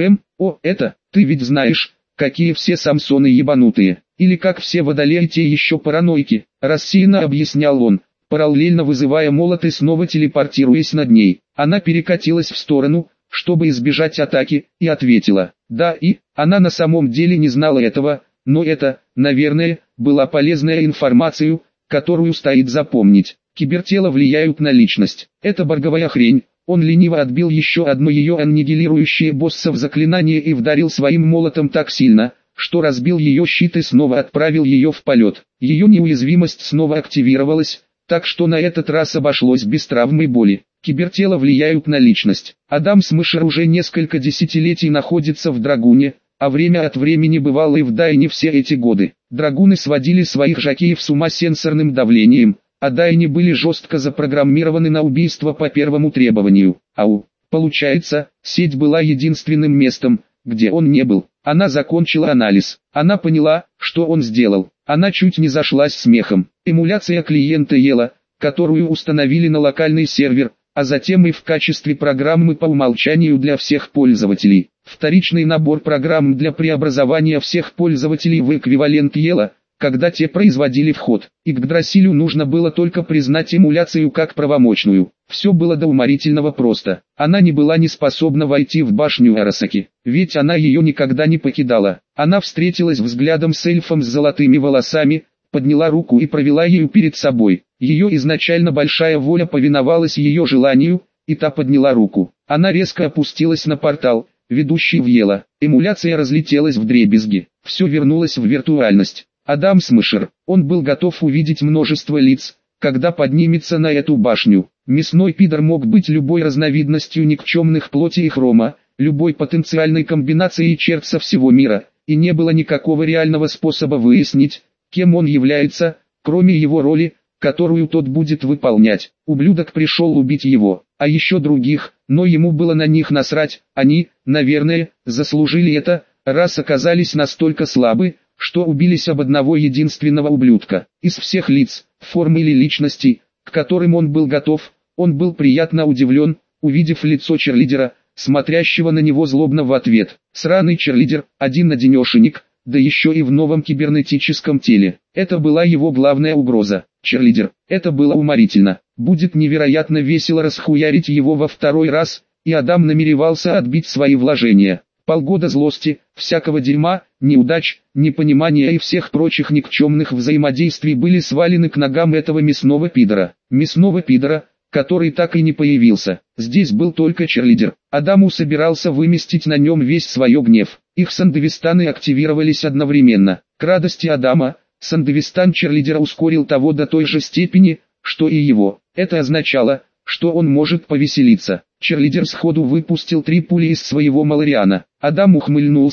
S1: Это, ты ведь знаешь, какие все самсоны ебанутые, или как все водолеи те еще параноики», рассеянно объяснял он, параллельно вызывая молот и снова телепортируясь над ней. Она перекатилась в сторону, чтобы избежать атаки, и ответила: «Да, и...» Она на самом деле не знала этого, но это, наверное, была полезная информация, которую стоит запомнить. Кибертела влияют на личность. Это борговая хрень. Он лениво отбил еще одно ее аннигилирующее боссов заклинание и вдарил своим молотом так сильно, что разбил ее щит и снова отправил ее в полет. Ее неуязвимость снова активировалась, так что на этот раз обошлось без травм и боли. Кибертела влияют на личность. Адам Смешер уже несколько десятилетий находится в Драгуне, а время от времени бывал и в Дайне все эти годы. Драгуны сводили своих жокеев с ума сенсорным давлением, а Дайни были жестко запрограммированы на убийство по первому требованию. Получается, сеть была единственным местом, где он не был. Она закончила анализ. Она поняла, что он сделал. Она чуть не зашлась смехом. Эмуляция клиента Ела, которую установили на локальный сервер, а затем и в качестве программы по умолчанию для всех пользователей. Вторичный набор программ для преобразования всех пользователей в эквивалент Ела, когда те производили вход. Игдрасилю нужно было только признать эмуляцию как правомочную. Все было до уморительного просто. Она не была не способна войти в башню Арасаки, ведь она ее никогда не покидала. Она встретилась взглядом с эльфом с золотыми волосами, подняла руку и провела ею перед собой. Ее изначально большая воля повиновалась ее желанию, и та подняла руку. Она резко опустилась на портал, ведущий в Ела. Эмуляция разлетелась вдребезги. Все вернулось в виртуальность. Адам Смешер, он был готов увидеть множество лиц, когда поднимется на эту башню. Мясной пидор мог быть любой разновидностью никчемных плоти и хрома, любой потенциальной комбинацией черт со всего мира, и не было никакого реального способа выяснить, кем он является, кроме его роли, которую тот будет выполнять. Ублюдок пришел убить его, а еще других, но ему было на них насрать. Они, наверное, заслужили это, раз оказались настолько слабы, что убились об одного единственного ублюдка. Из всех лиц, форм или личностей, к которым он был готов, он был приятно удивлен, увидев лицо черлидера, смотрящего на него злобно в ответ. Сраный черлидер, один-одинешенек, да еще и в новом кибернетическом теле. Это была его главная угроза. Черлидер, это было уморительно. Будет невероятно весело расхуярить его во второй раз, и Адам намеревался отбить свои вложения. Полгода злости, всякого дерьма, неудач, непонимания и всех прочих никчемных взаимодействий были свалены к ногам этого мясного пидора. Мясного пидора, который так и не появился. Здесь был только черлидер. Адаму собирался выместить на нем весь свой гнев. Их сандевистаны активировались одновременно. К радости Адама, сандевистан черлидера ускорил того до той же степени, что и его. Это означало, что он может повеселиться. Черлидер сходу выпустил 3 пули из своего Малариана. Адам ухмыльнулся,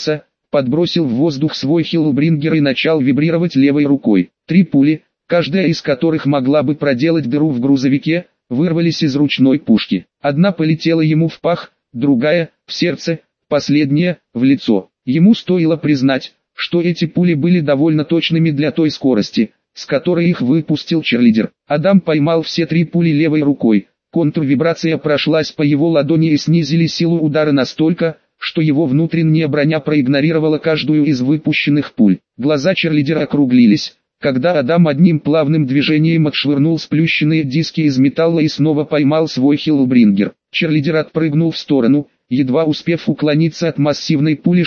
S1: подбросил в воздух свой хиллбрингер и начал вибрировать левой рукой. 3 пули, каждая из которых могла бы проделать дыру в грузовике, вырвались из ручной пушки. Одна полетела ему в пах, другая – в сердце, последняя – в лицо. Ему стоило признать, что эти пули были довольно точными для той скорости, с которой их выпустил черлидер. Адам поймал все 3 пули левой рукой. Контрвибрация прошлась по его ладони и снизили силу удара настолько, что его внутренняя броня проигнорировала каждую из выпущенных пуль. Глаза черлидера округлились, когда Адам одним плавным движением отшвырнул сплющенные диски из металла и снова поймал свой хиллбрингер. Черлидер отпрыгнул в сторону, едва успев уклониться от массивной пули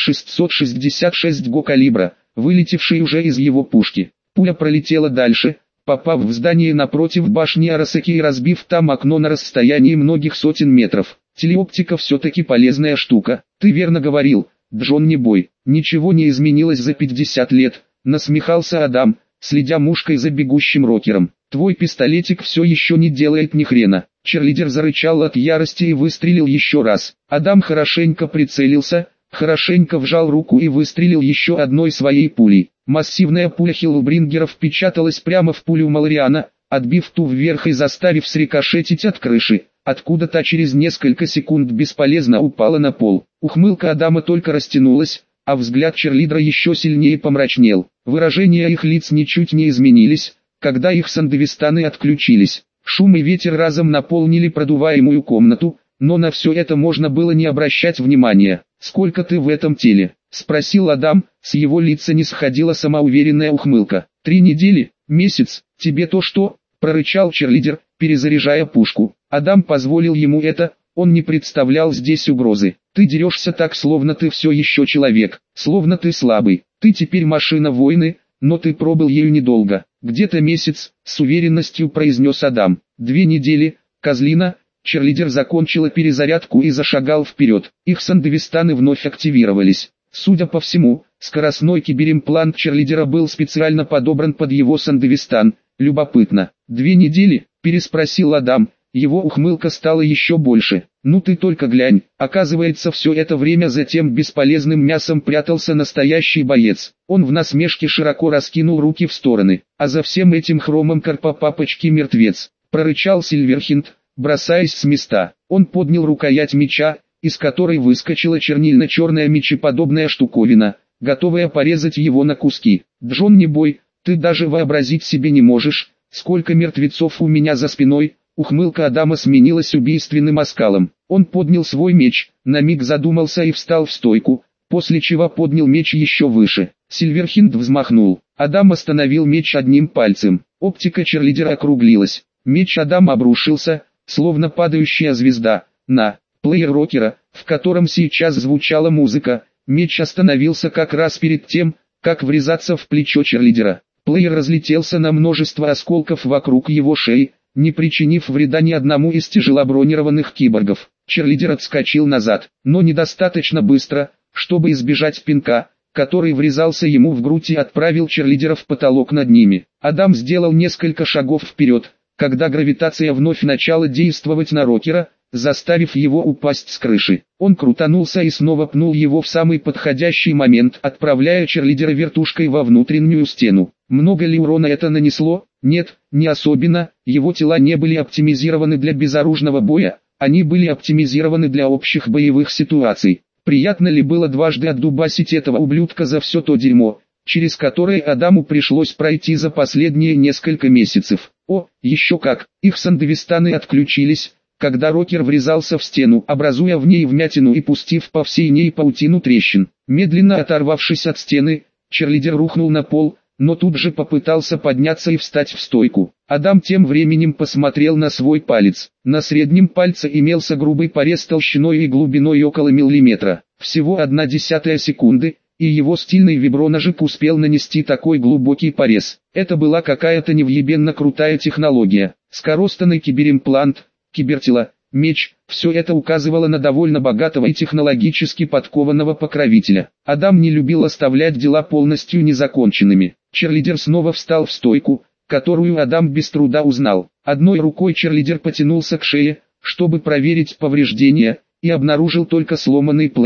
S1: 666 го калибра, вылетевшей уже из его пушки. Пуля пролетела дальше, попав в здание напротив башни Арасаки и разбив там окно на расстоянии многих сотен метров. Телеоптика все-таки полезная штука. Ты верно говорил, Джонни Бой. Ничего не изменилось за 50 лет, насмехался Адам, следя мушкой за бегущим рокером. Твой пистолетик все еще не делает ни хрена. Черлидер зарычал от ярости и выстрелил еще раз. Адам хорошенько прицелился, хорошенько вжал руку и выстрелил еще одной своей пулей. Массивная пуля хиллбрингера впечаталась прямо в пулю Малориана, отбив ту вверх и заставив срикошетить от крыши, откуда та через несколько секунд бесполезно упала на пол. Ухмылка Адама только растянулась, а взгляд черлидера еще сильнее помрачнел. Выражения их лиц ничуть не изменились, когда их сандевистаны отключились. Шум и ветер разом наполнили продуваемую комнату, но на все это можно было не обращать внимания. «Сколько ты в этом теле?» — спросил Адам, с его лица не сходила самоуверенная ухмылка. 3 недели, месяц, тебе-то что?» — прорычал черлидер, перезаряжая пушку. Адам позволил ему это, он не представлял здесь угрозы. «Ты дерешься так, словно ты все еще человек, словно ты слабый. Ты теперь машина войны, но ты пробыл ею недолго. Где-то месяц», — с уверенностью произнес Адам. 2 недели, козлина. Черлидер закончила перезарядку и зашагал вперед. Их сандевистаны вновь активировались. Судя по всему, скоростной киберимплант черлидера был специально подобран под его сандевистан. Любопытно. 2 недели? Переспросил Адам. Его ухмылка стала еще больше. Ну ты только глянь. Оказывается, все это время за тем бесполезным мясом прятался настоящий боец. Он в насмешке широко раскинул руки в стороны. А за всем этим хромом карпопапочки мертвец. Прорычал Сильверхинд, бросаясь с места. Он поднял рукоять меча, из которой выскочила чернильно-черная мечеподобная штуковина, готовая порезать его на куски. «Джонни Бой, ты даже вообразить себе не можешь, сколько мертвецов у меня за спиной». Ухмылка Адама сменилась убийственным оскалом. Он поднял свой меч, на миг задумался и встал в стойку, после чего поднял меч еще выше. Сильверхинд взмахнул. Адам остановил меч одним пальцем. Оптика черлидера округлилась. Меч Адама обрушился, словно падающая звезда, на плеер рокера, в котором сейчас звучала музыка. Меч остановился как раз перед тем, как врезаться в плечо черлидера. Плеер разлетелся на множество осколков вокруг его шеи, не причинив вреда ни одному из тяжелобронированных киборгов. Черлидер отскочил назад, но недостаточно быстро, чтобы избежать пинка, который врезался ему в грудь и отправил черлидера в потолок над ними. Адам сделал несколько шагов вперед, когда гравитация вновь начала действовать на рокера, заставив его упасть с крыши. Он крутанулся и снова пнул его в самый подходящий момент, отправляя черлидера вертушкой во внутреннюю стену. Много ли урона это нанесло? Нет, не особенно. Его тела не были оптимизированы для безоружного боя, они были оптимизированы для общих боевых ситуаций. Приятно ли было дважды отдубасить этого ублюдка за все то дерьмо, через которое Адаму пришлось пройти за последние несколько месяцев? О, еще как! Их сандевистаны отключились, когда рокер врезался в стену, образуя в ней вмятину и пустив по всей ней паутину трещин. Медленно оторвавшись от стены, черлидер рухнул на пол, но тут же попытался подняться и встать в стойку. Адам тем временем посмотрел на свой палец. На среднем пальце имелся грубый порез толщиной и глубиной около миллиметра. Всего 0,1 секунды, и его стильный виброножик успел нанести такой глубокий порез. Это была какая-то невъебенно крутая технология. Скоростный киберимплант, кибертело, меч, все это указывало на довольно богатого и технологически подкованного покровителя. Адам не любил оставлять дела полностью незаконченными. Черлидер снова встал в стойку, которую Адам без труда узнал. Одной рукой черлидер потянулся к шее, чтобы проверить повреждения, и обнаружил только сломанный плеер.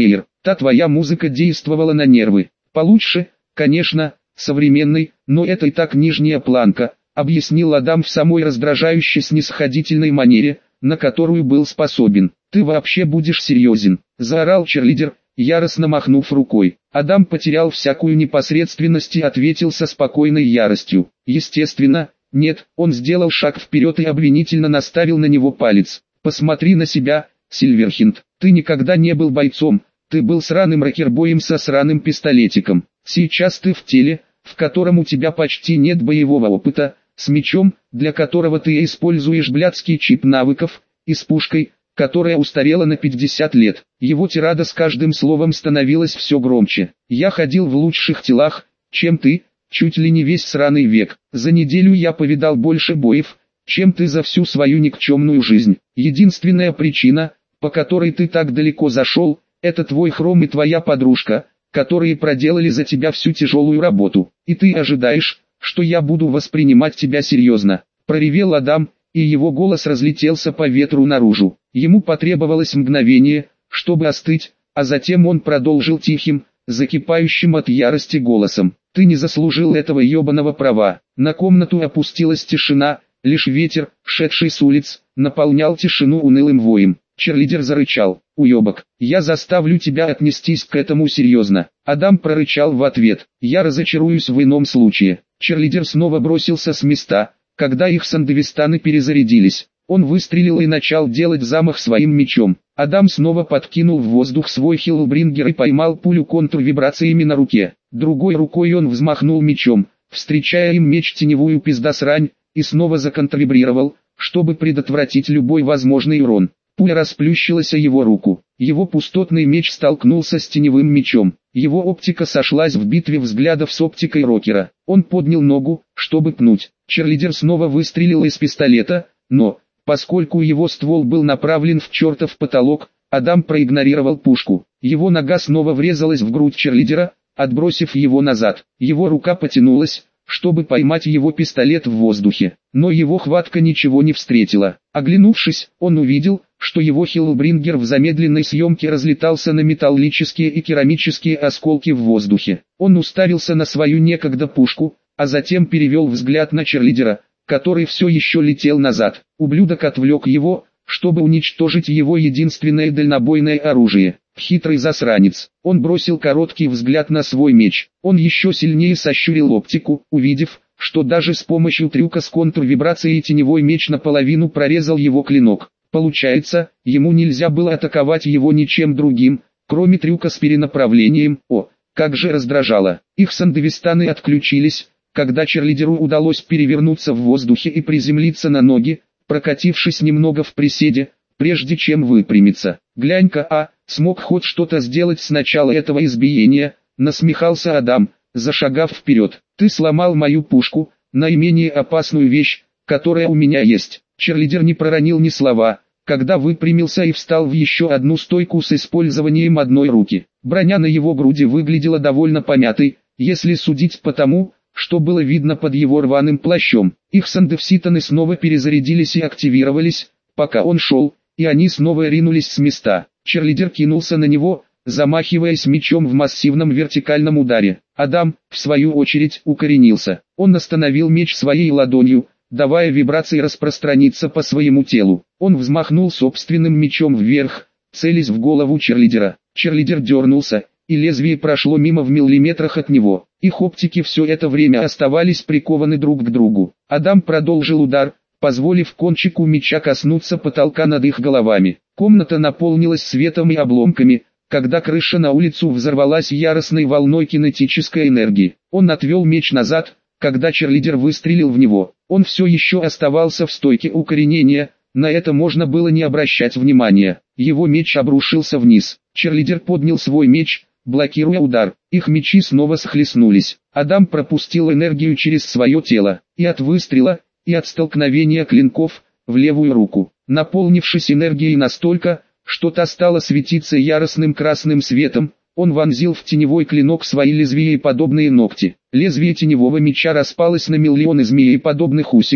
S1: Та твоя музыка действовала на нервы. Получше, конечно, современной, но это и так нижняя планка, объяснил Адам в самой раздражающей снисходительной манере, на которую был способен. Ты вообще будешь серьезен? Заорал черлидер, яростно махнув рукой. Адам потерял всякую непосредственность и ответил со спокойной яростью. Естественно, нет, он сделал шаг вперед и обвинительно наставил на него палец. Посмотри на себя, Сильверхенд, ты никогда не был бойцом, ты был сраным рокербоем со сраным пистолетиком. Сейчас ты в теле, в котором у тебя почти нет боевого опыта, с мечом, для которого ты используешь блядский чип навыков, и с пушкой, которая устарела на 50 лет. Его тирада с каждым словом становилась все громче. Я ходил в лучших телах, чем ты, чуть ли не весь сраный век. За неделю я повидал больше боев, чем ты за всю свою никчемную жизнь. Единственная причина, по которой ты так далеко зашел, это твой Хром и твоя подружка, которые проделали за тебя всю тяжелую работу. И ты ожидаешь, что я буду воспринимать тебя серьезно. Проревел Адам, и его голос разлетелся по ветру наружу. Ему потребовалось мгновение, чтобы остыть, а затем он продолжил тихим, закипающим от ярости голосом. Ты не заслужил этого ебаного права. На комнату опустилась тишина, лишь ветер, шедший с улиц, наполнял тишину унылым воем. Черлидер зарычал. «Уебок, я заставлю тебя отнестись к этому серьезно». Адам прорычал в ответ. «Я разочаруюсь в ином случае». Черлидер снова бросился с места, когда их сандевистаны перезарядились. Он выстрелил и начал делать замах своим мечом. Адам снова подкинул в воздух свой хиллбрингер и поймал пулю контрвибрациями на руке. Другой рукой он взмахнул мечом, встречая им меч теневую пиздосрань, и снова законтрвибрировал, чтобы предотвратить любой возможный урон. Пуля расплющилась о его руку. Его пустотный меч столкнулся с теневым мечом. Его оптика сошлась в битве взглядов с оптикой рокера. Он поднял ногу, чтобы пнуть. Черлидер снова выстрелил из пистолета, но, поскольку его ствол был направлен в чертов потолок, Адам проигнорировал пушку. Его нога снова врезалась в грудь черлидера, отбросив его назад. Его рука потянулась, чтобы поймать его пистолет в воздухе. Но его хватка ничего не встретила. Оглянувшись, он увидел, что его хиллбрингер в замедленной съемке разлетался на металлические и керамические осколки в воздухе. Он уставился на свою некогда пушку, а затем перевел взгляд на черлидера, который все еще летел назад. Ублюдок отвлек его, чтобы уничтожить его единственное дальнобойное оружие. Хитрый засранец. Он бросил короткий взгляд на свой меч. Он еще сильнее сощурил оптику, увидев, что даже с помощью трюка с контрвибрацией теневой меч наполовину прорезал его клинок. Получается, ему нельзя было атаковать его ничем другим, кроме трюка с перенаправлением. О, как же раздражало. Их сандевистаны отключились, когда черлидеру удалось перевернуться в воздухе и приземлиться на ноги, прокатившись немного в приседе, прежде чем выпрямиться. «Глянь-ка, смог хоть что-то сделать с начала этого избиения», насмехался Адам, зашагав вперед. «Ты сломал мою пушку, наименее опасную вещь, которая у меня есть». Черлидер не проронил ни слова, когда выпрямился и встал в еще одну стойку с использованием одной руки. Броня на его груди выглядела довольно помятой, если судить по тому, что было видно под его рваным плащом. Их сандевситаны снова перезарядились и активировались, пока он шел, и они снова ринулись с места. Черлидер кинулся на него, замахиваясь мечом в массивном вертикальном ударе. Адам, в свою очередь, укоренился. Он остановил меч своей ладонью, давая вибрации распространиться по своему телу. Он взмахнул собственным мечом вверх, целясь в голову черлидера. Черлидер дернулся, и лезвие прошло мимо в миллиметрах от него. Их оптики все это время оставались прикованы друг к другу. Адам продолжил удар, позволив кончику меча коснуться потолка над их головами. Комната наполнилась светом и обломками, когда крыша на улицу взорвалась яростной волной кинетической энергии. Он отвел меч назад, когда черлидер выстрелил в него. Он все еще оставался в стойке укоренения, на это можно было не обращать внимания. Его меч обрушился вниз. Черлидер поднял свой меч, блокируя удар. Их мечи снова схлестнулись. Адам пропустил энергию через свое тело, и от выстрела, и от столкновения клинков, в левую руку, наполнившись энергией настолько, что та стала светиться яростным красным светом, он вонзил в теневой клинок свои лезвиеподобные ногти. Лезвие теневого меча распалось на миллионы змееподобных усиков,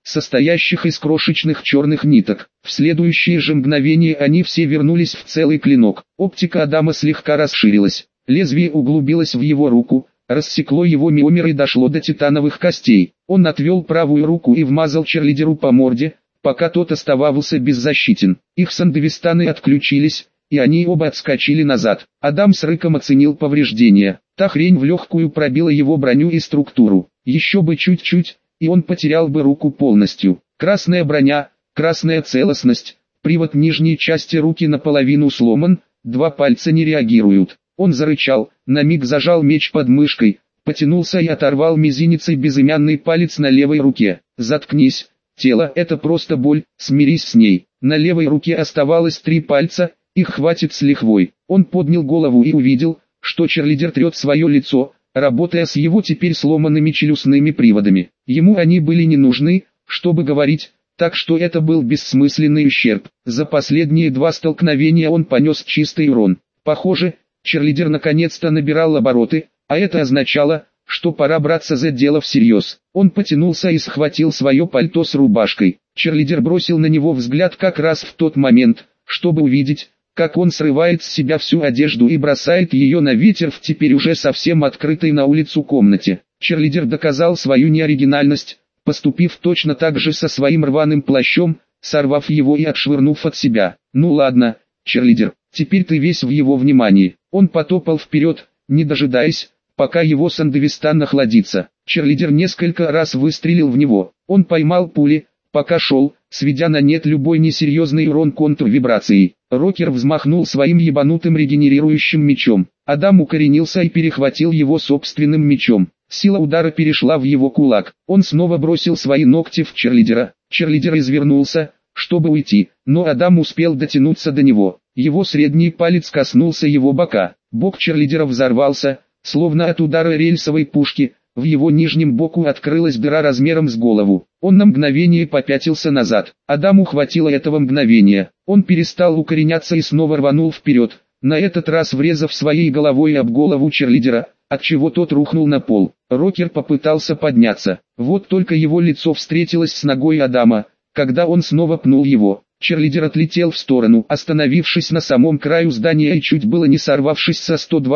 S1: состоящих из крошечных черных ниток. В следующее же мгновение они все вернулись в целый клинок. Оптика Адама слегка расширилась. Лезвие углубилось в его руку, рассекло его миомер и дошло до титановых костей. Он отвел правую руку и вмазал черлидеру по морде, пока тот оставался беззащитен. Их сандевистаны отключились, и они оба отскочили назад. Адам с рыком оценил повреждения. Та хрень в легкую пробила его броню и структуру. Еще бы чуть-чуть, и он потерял бы руку полностью. Красная броня, красная целостность, привод нижней части руки наполовину сломан, два пальца не реагируют. Он зарычал, на миг зажал меч под мышкой, потянулся и оторвал мизинцем безымянный палец на левой руке. «Заткнись, тело, это просто боль, смирись с ней». На левой руке оставалось 3 пальца, их хватит с лихвой. Он поднял голову и увидел, что черлидер трет свое лицо, работая с его теперь сломанными челюстными приводами. Ему они были не нужны, чтобы говорить, так что это был бессмысленный ущерб. За последние 2 столкновения он понес чистый урон. Похоже, черлидер наконец-то набирал обороты, а это означало, что пора браться за дело всерьез. Он потянулся и схватил свое пальто с рубашкой. Черлидер бросил на него взгляд как раз в тот момент, чтобы увидеть, как он срывает с себя всю одежду и бросает ее на ветер в теперь уже совсем открытой на улицу комнате. Черлидер доказал свою неоригинальность, поступив точно так же со своим рваным плащом, сорвав его и отшвырнув от себя. «Ну ладно, черлидер, теперь ты весь в его внимании». Он потопал вперед, не дожидаясь, пока его сандевистан охладится. Черлидер несколько раз выстрелил в него. Он поймал пули, пока шел, сведя на нет любой несерьезный урон контрвибрацией. Рокер взмахнул своим ебанутым регенерирующим мечом. Адам укоренился и перехватил его собственным мечом. Сила удара перешла в его кулак. Он снова бросил свои ногти в черлидера. Черлидер извернулся, чтобы уйти, но Адам успел дотянуться до него. Его средний палец коснулся его бока. Бок черлидера взорвался, словно от удара рельсовой пушки. В его нижнем боку открылась дыра размером с голову. Он на мгновение попятился назад. Адаму хватило этого мгновения. Он перестал укореняться и снова рванул вперед, на этот раз врезав своей головой об голову черлидера, отчего тот рухнул на пол. Рокер попытался подняться. Вот только его лицо встретилось с ногой Адама, когда он снова пнул его. Черлидер отлетел в сторону, остановившись на самом краю здания и чуть было не сорвавшись со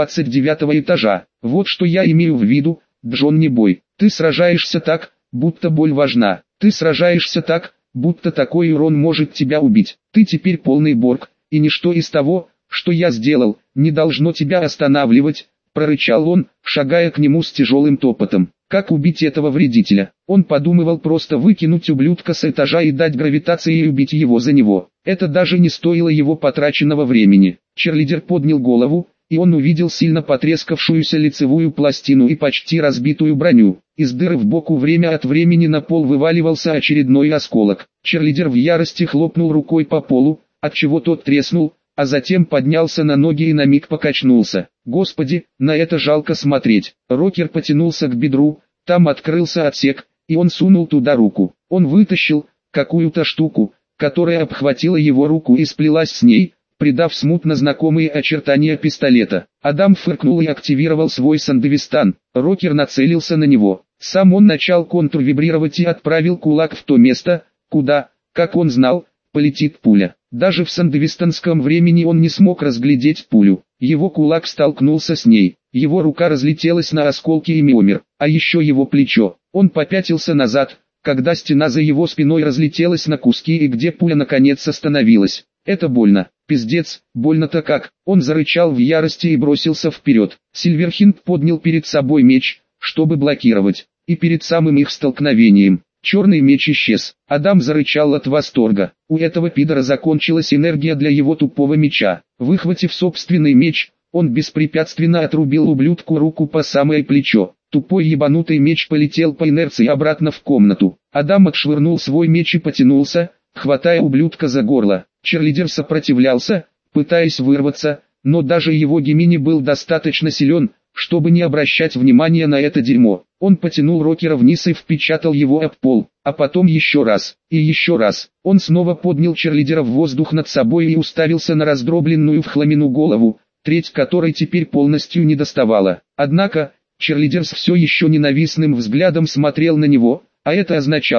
S1: 129 этажа. «Вот что я имею в виду, Джон, не бой. Ты сражаешься так, будто боль важна. Ты сражаешься так, будто такой урон может тебя убить. Ты теперь полный Борг, и ничто из того, что я сделал, не должно тебя останавливать», — прорычал он, шагая к нему с тяжелым топотом. Как убить этого вредителя? Он подумывал просто выкинуть ублюдка с этажа и дать гравитации и убить его за него. Это даже не стоило его потраченного времени. Черлидер поднял голову, и он увидел сильно потрескавшуюся лицевую пластину и почти разбитую броню. Из дыры в боку время от времени на пол вываливался очередной осколок. Черлидер в ярости хлопнул рукой по полу, отчего тот треснул, а затем поднялся на ноги и на миг покачнулся. Господи, на это жалко смотреть. Рокер потянулся к бедру, там открылся отсек, и он сунул туда руку. Он вытащил какую-то штуку, которая обхватила его руку и сплелась с ней, придав смутно знакомые очертания пистолета. Адам фыркнул и активировал свой сандевистан. Рокер нацелился на него. Сам он начал контрвибрировать и отправил кулак в то место, куда, как он знал, полетит пуля. Даже в сандевистанском времени он не смог разглядеть пулю. Его кулак столкнулся с ней. Его рука разлетелась на осколки и миомер, а еще его плечо. Он попятился назад, когда стена за его спиной разлетелась на куски и где пуля наконец остановилась. Это больно. Пиздец, больно-то как. Он зарычал в ярости и бросился вперед. Сильверхинд поднял перед собой меч, чтобы блокировать. И перед самым их столкновением черный меч исчез. Адам зарычал от восторга. У этого пидора закончилась энергия для его тупого меча. Выхватив собственный меч, он беспрепятственно отрубил ублюдку руку по самое плечо. Тупой ебанутый меч полетел по инерции обратно в комнату. Адам отшвырнул свой меч и потянулся, хватая ублюдка за горло. Черлидер сопротивлялся, пытаясь вырваться, но даже его Гемини был достаточно силен, чтобы не обращать внимания на это дерьмо. Он потянул Рокера вниз и впечатал его об пол, а потом еще раз, и еще раз. Он снова поднял черлидера в воздух над собой и уставился на раздробленную в хламину голову, треть которой теперь полностью не доставала. Однако, черлидер с все еще ненавистным взглядом смотрел на него, а это означало,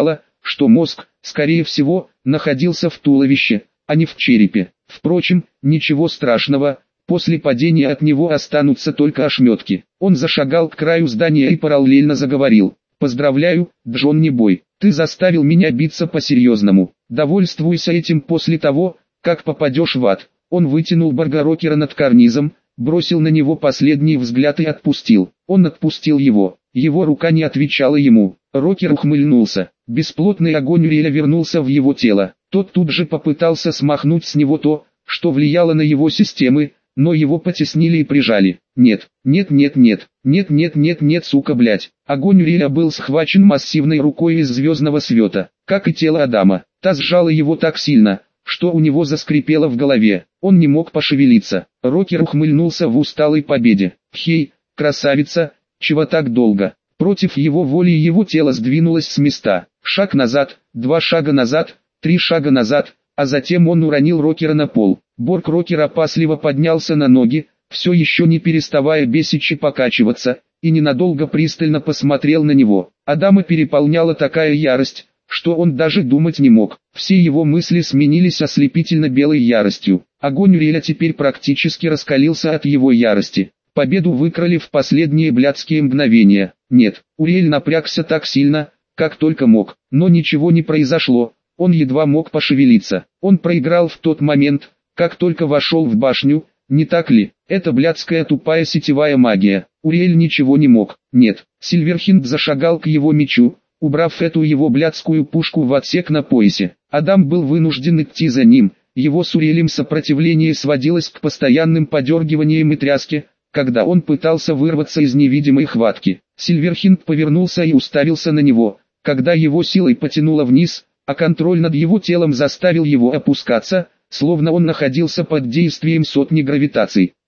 S1: что мозг, скорее всего, находился в туловище, а не в черепе. Впрочем, ничего страшного, после падения от него останутся только ошметки. Он зашагал к краю здания и параллельно заговорил. «Поздравляю, Джон Небой, ты заставил меня биться по-серьезному. Довольствуйся этим после того, как попадешь в ад». Он вытянул Баргарокера над карнизом, бросил на него последний взгляд и отпустил. Он отпустил его. Его рука не отвечала ему. Рокер ухмыльнулся. Бесплотный огонь Уриэля вернулся в его тело. Тот тут же попытался смахнуть с него то, что влияло на его системы, но его потеснили и прижали. Нет, нет, нет, нет, нет, нет, нет, нет, сука, блять. Огонь Уриэля был схвачен массивной рукой из звездного света, как и тело Адама. Та сжала его так сильно, что у него заскрипело в голове. Он не мог пошевелиться. Рокер ухмыльнулся в усталой победе. «Хей, красавица, чего так долго?» Против его воли его тело сдвинулось с места. Шаг назад, 2 шага назад, 3 шага назад, а затем он уронил Рокера на пол. Борг Рокер опасливо поднялся на ноги, все еще не переставая бесяче покачиваться, и ненадолго пристально посмотрел на него. Адама переполняла такая ярость, что он даже думать не мог. Все его мысли сменились ослепительно белой яростью. Огонь Уриэля теперь практически раскалился от его ярости. Победу выкрали в последние блядские мгновения. Нет, Уриэль напрягся так сильно, как только мог, но ничего не произошло. Он едва мог пошевелиться. Он проиграл в тот момент, как только вошел в башню, не так ли? Это блядская тупая сетевая магия. Уриэль ничего не мог. Нет, Сильверхинд зашагал к его мечу, убрав эту его блядскую пушку в отсек на поясе. Адам был вынужден идти за ним. Его с Уриэлем сопротивление сводилось к постоянным подергиваниям и тряске, когда он пытался вырваться из невидимой хватки. Сильверхинд повернулся и уставился на него, когда его силой потянуло вниз, а контроль над его телом заставил его опускаться, словно он находился под действием сотни гравитаций.